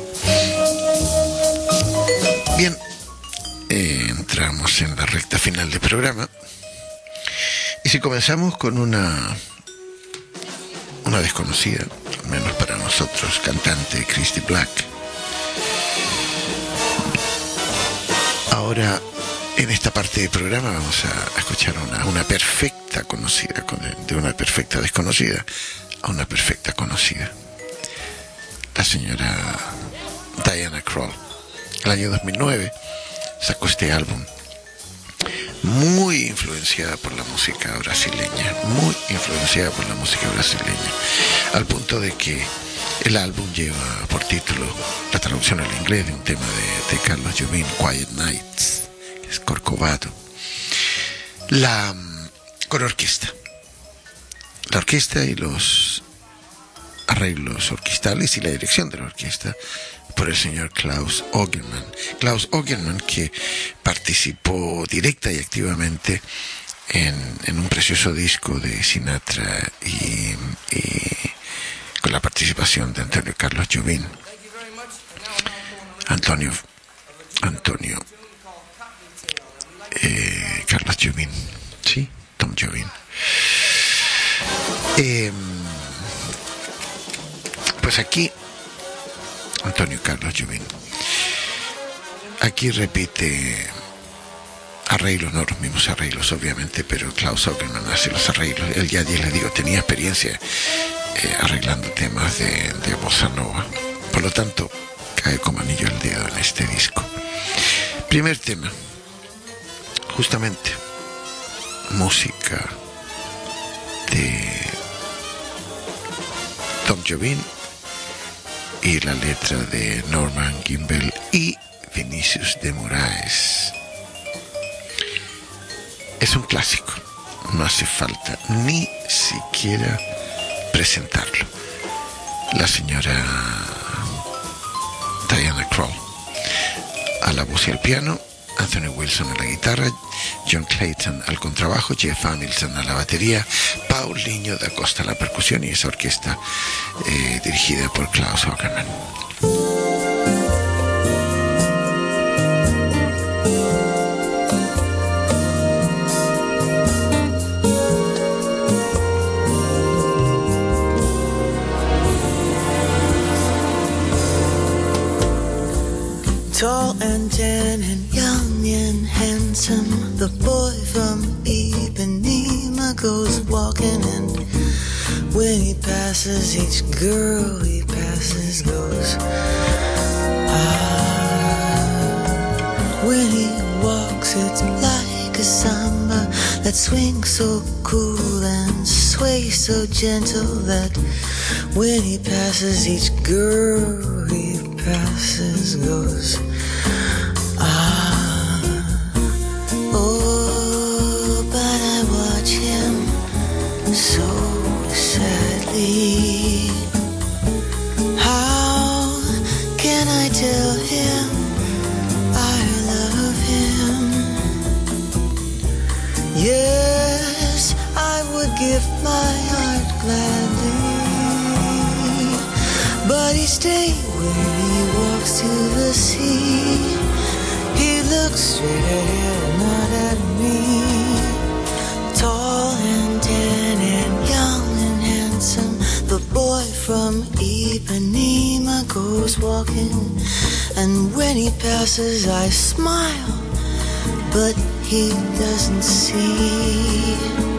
[SPEAKER 3] Bien, entramos en la recta final del programa y si comenzamos con una desconocida, al menos para nosotros, cantante Christy Black. Ahora, en esta parte del programa vamos a escuchar una perfecta conocida, de una perfecta desconocida a una perfecta conocida. La señora Diana Krall. El año 2009 sacó este álbum, muy influenciada por la música brasileña, al punto de que el álbum lleva por título la traducción al inglés de un tema de Carlos Jobim, Quiet Nights, que es Corcovado, con orquesta. La orquesta y los arreglos orquestales y la dirección de la orquesta por el señor Klaus Ogerman. Klaus Ogerman, que participó directa y activamente en un precioso disco de Sinatra y con la participación de Antonio Carlos Jobim. Carlos Jobim, sí, Tom Jobim. Pues aquí Antonio Carlos Jobim aquí repite arreglos, no los mismos arreglos obviamente, pero Klaus Ogerman hace los arreglos. Él ya les digo, tenía experiencia arreglando temas de bossa nova, por lo tanto cae como anillo al dedo en este disco. Primer tema, justamente música de Tom Jobim y la letra de Norman Gimbel y Vinicius de Moraes. Es un clásico, no hace falta ni siquiera presentarlo. La señora Diana Krall a la voz y al piano, Anthony Wilson a la guitarra, John Clayton al contrabajo, Jeff Hamilton a la batería, Paulinho da Costa a la percusión y esa orquesta dirigida por Klaus Ogerman.
[SPEAKER 6] Tall and tan and young and handsome, the boy from Ipanema goes walking, and when he passes each girl he passes goes when he walks it's like a samba that swings so cool and sways so gentle that when he passes each girl he passes goes oh, but I watch him so sadly. How can I tell him I love him? Yes, I would give my heart gladly, but he stays when he walks to the sea. He looks straight ahead, not at me. Tall and tan and young and handsome, the boy from Ipanema goes walking, and when he passes I smile, but he doesn't see.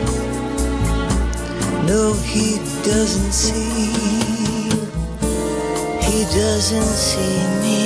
[SPEAKER 6] No, he doesn't see. He doesn't see me.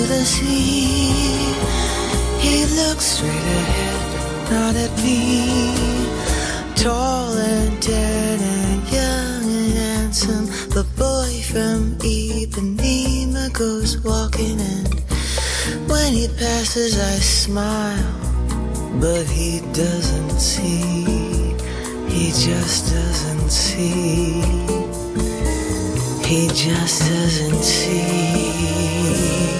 [SPEAKER 6] the sea. He looks straight ahead, not at me. Tall and tan and young and handsome, the boy from Ipanema goes walking, and when he passes I smile, but he doesn't see. He just doesn't see. He just doesn't see.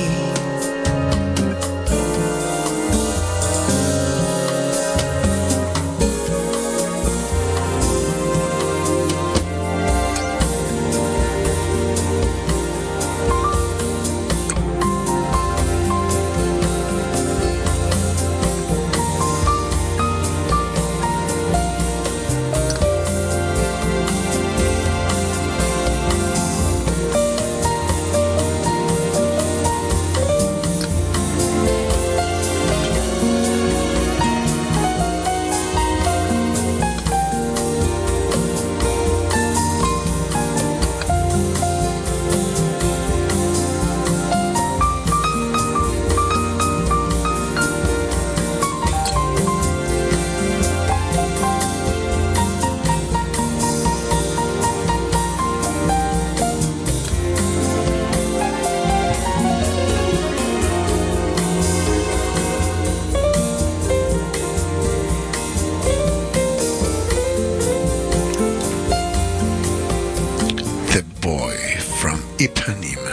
[SPEAKER 3] Ipanema,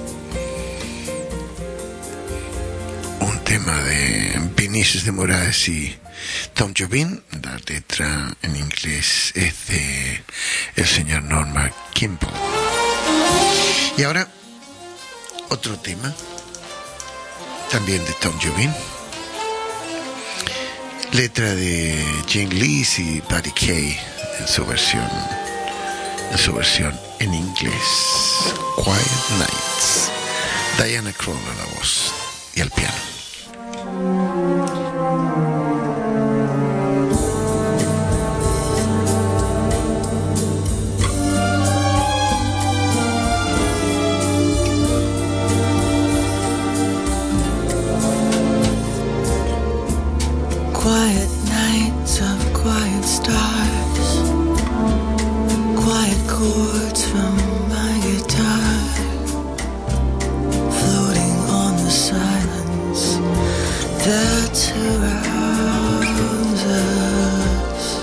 [SPEAKER 3] un tema de Vinicius de Moraes y Tom Jobim. La letra en inglés es de el señor Norman Kimball. Y ahora otro tema también de Tom Jobim, letra de Jim Lees y Buddy Kaye en su versión en inglés. Quiet Nights. Diana Krall a la voz y al piano.
[SPEAKER 6] Quiet nights of quiet stars, quiet chords from my guitar, floating on the silence that surrounds us.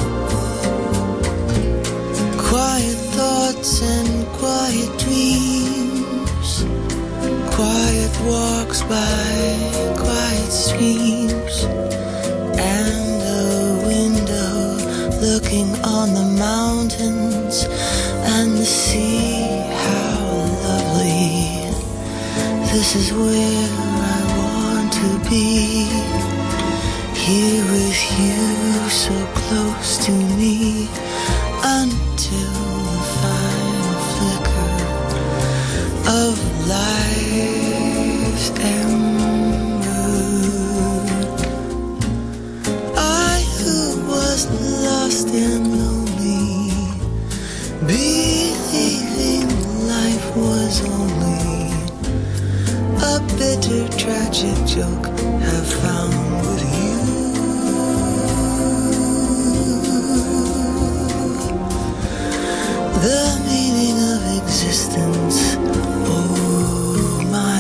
[SPEAKER 6] Quiet thoughts and quiet dreams, quiet walks by quiet streams, and a window looking on the mountains and the sea. How lovely. This is where I want to be, here with you so close to me, until the final flicker of life's ember. I who was lost and lonely, believing life was only a bitter tragic joke, have found with you the meaning of existence. Oh, my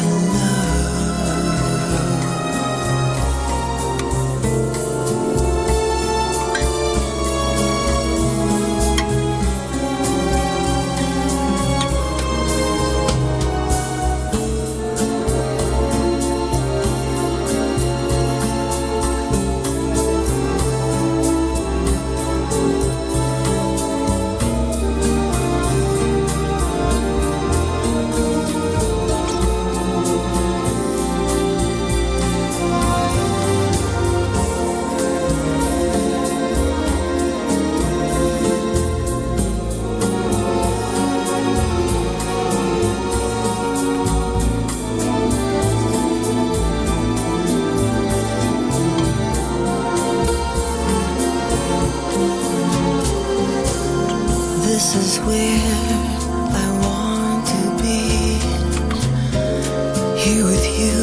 [SPEAKER 6] here with you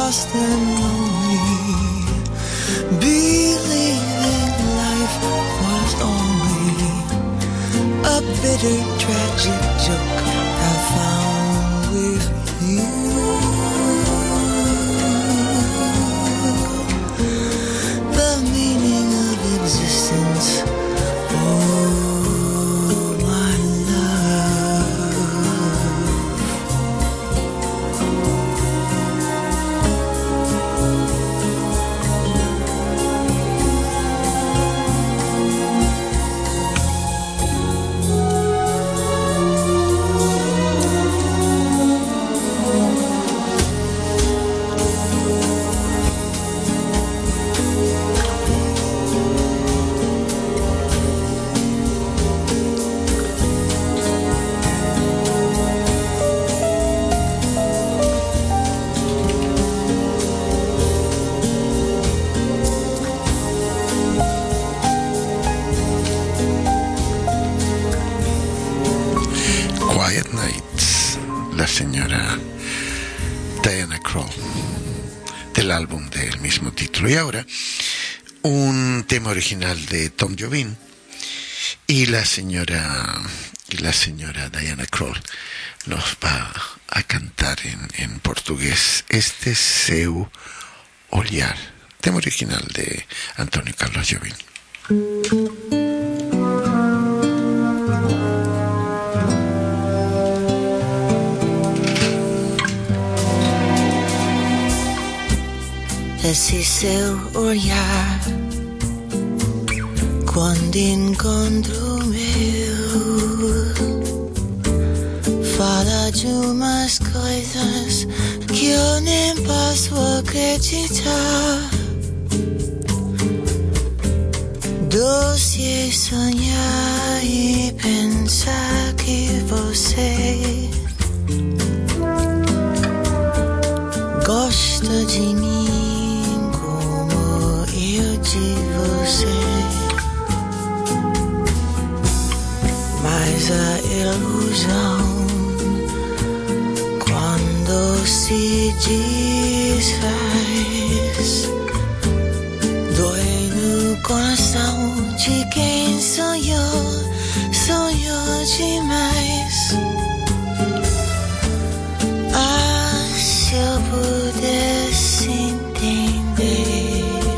[SPEAKER 6] lost and lonely, believing life was only a bitter, tragic joke I found with you. The meaning of existence, oh my
[SPEAKER 3] Quiet Nights, la señora Diana Krall, del álbum del mismo título. Y ahora, un tema original de Tom Jobim y la señora Diana Krall nos va a cantar en portugués este Seu Olhar, tema original de Antonio Carlos Jobim.
[SPEAKER 6] Esse seu olhar, quando encontro o meu, fala de umas coisas que eu nem posso acreditar. Doce é sonhar e pensar que você gosta de mim de você, mas a ilusão quando se desfaz dói no coração de quem sonhou demais. Ah, se eu pudesse entender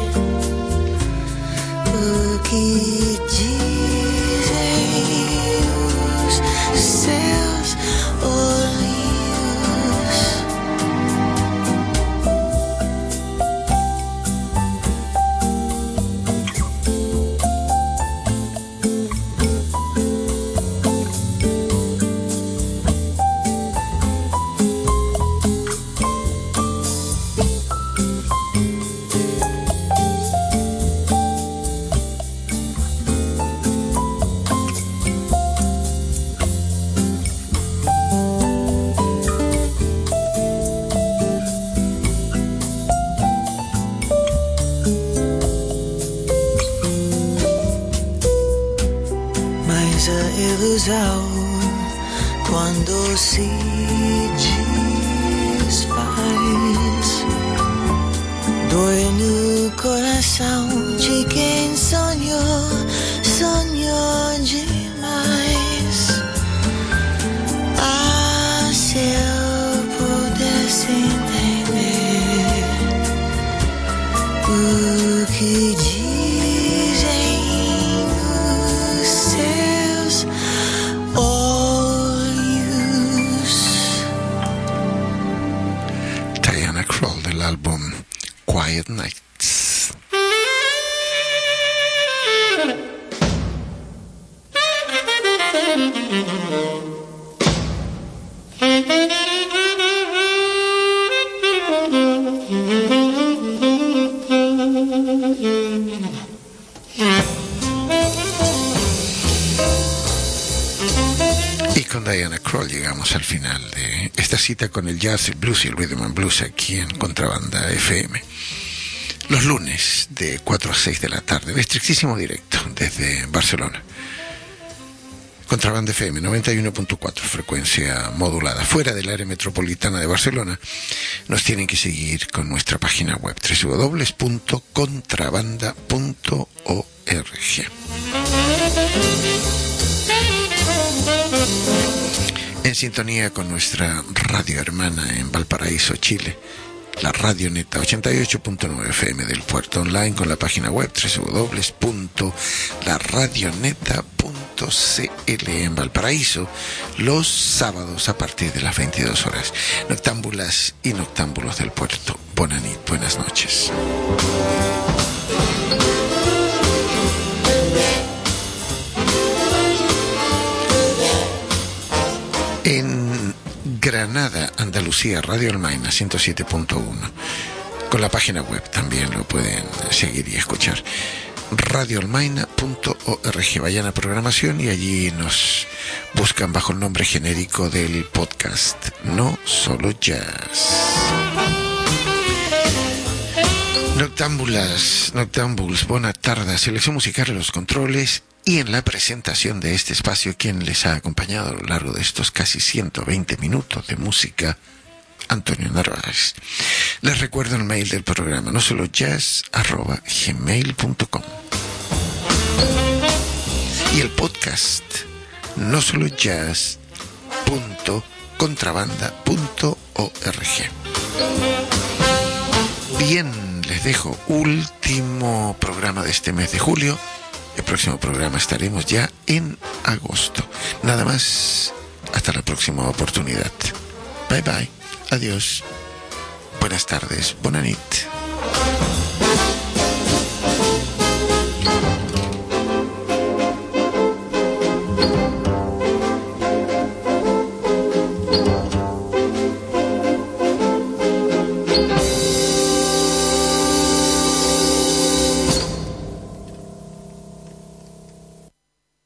[SPEAKER 6] que dizem os seus olhos. Quando se desfaz dói no coração de quem sonhou demais. Ah, se eu pudesse entender o que dizem os seus
[SPEAKER 3] Diana Krall del álbum Quiet Nights. Y con Diana Krall llegamos al final de esta cita con el jazz, el blues y el rhythm and blues aquí en Contrabanda FM. Los lunes de 4 a 6 de la tarde, en estrictísimo directo desde Barcelona. Contrabanda FM 91.4, frecuencia modulada. Fuera del área metropolitana de Barcelona, nos tienen que seguir con nuestra página web www.contrabanda.org. En sintonía con nuestra radio hermana en Valparaíso, Chile, la Radio Neta 88.9 FM del Puerto, online con la página web www.laradioneta.cl en Valparaíso, los sábados a partir de las 22 horas. Noctámbulas y noctámbulos del Puerto, bonanit, buenas noches. En Granada, Andalucía, Radio Almaina 107.1. Con la página web también lo pueden seguir y escuchar. radioalmaina.org. Vayan a programación y allí nos buscan bajo el nombre genérico del podcast No Solo Jazz. Noctámbuls, buenas tardes. Selección musical en los controles y en la presentación de este espacio, quien les ha acompañado a lo largo de estos casi 120 minutos de música, Antonio Narváez. Les recuerdo el mail del programa, nosolojazz@gmail.com, y el podcast nosolojazz.contrabanda.org. Bien, les dejo último programa de este mes de julio. El próximo programa estaremos ya en agosto. Nada más, hasta la próxima oportunidad. Bye bye, adiós, buenas tardes, bonanit.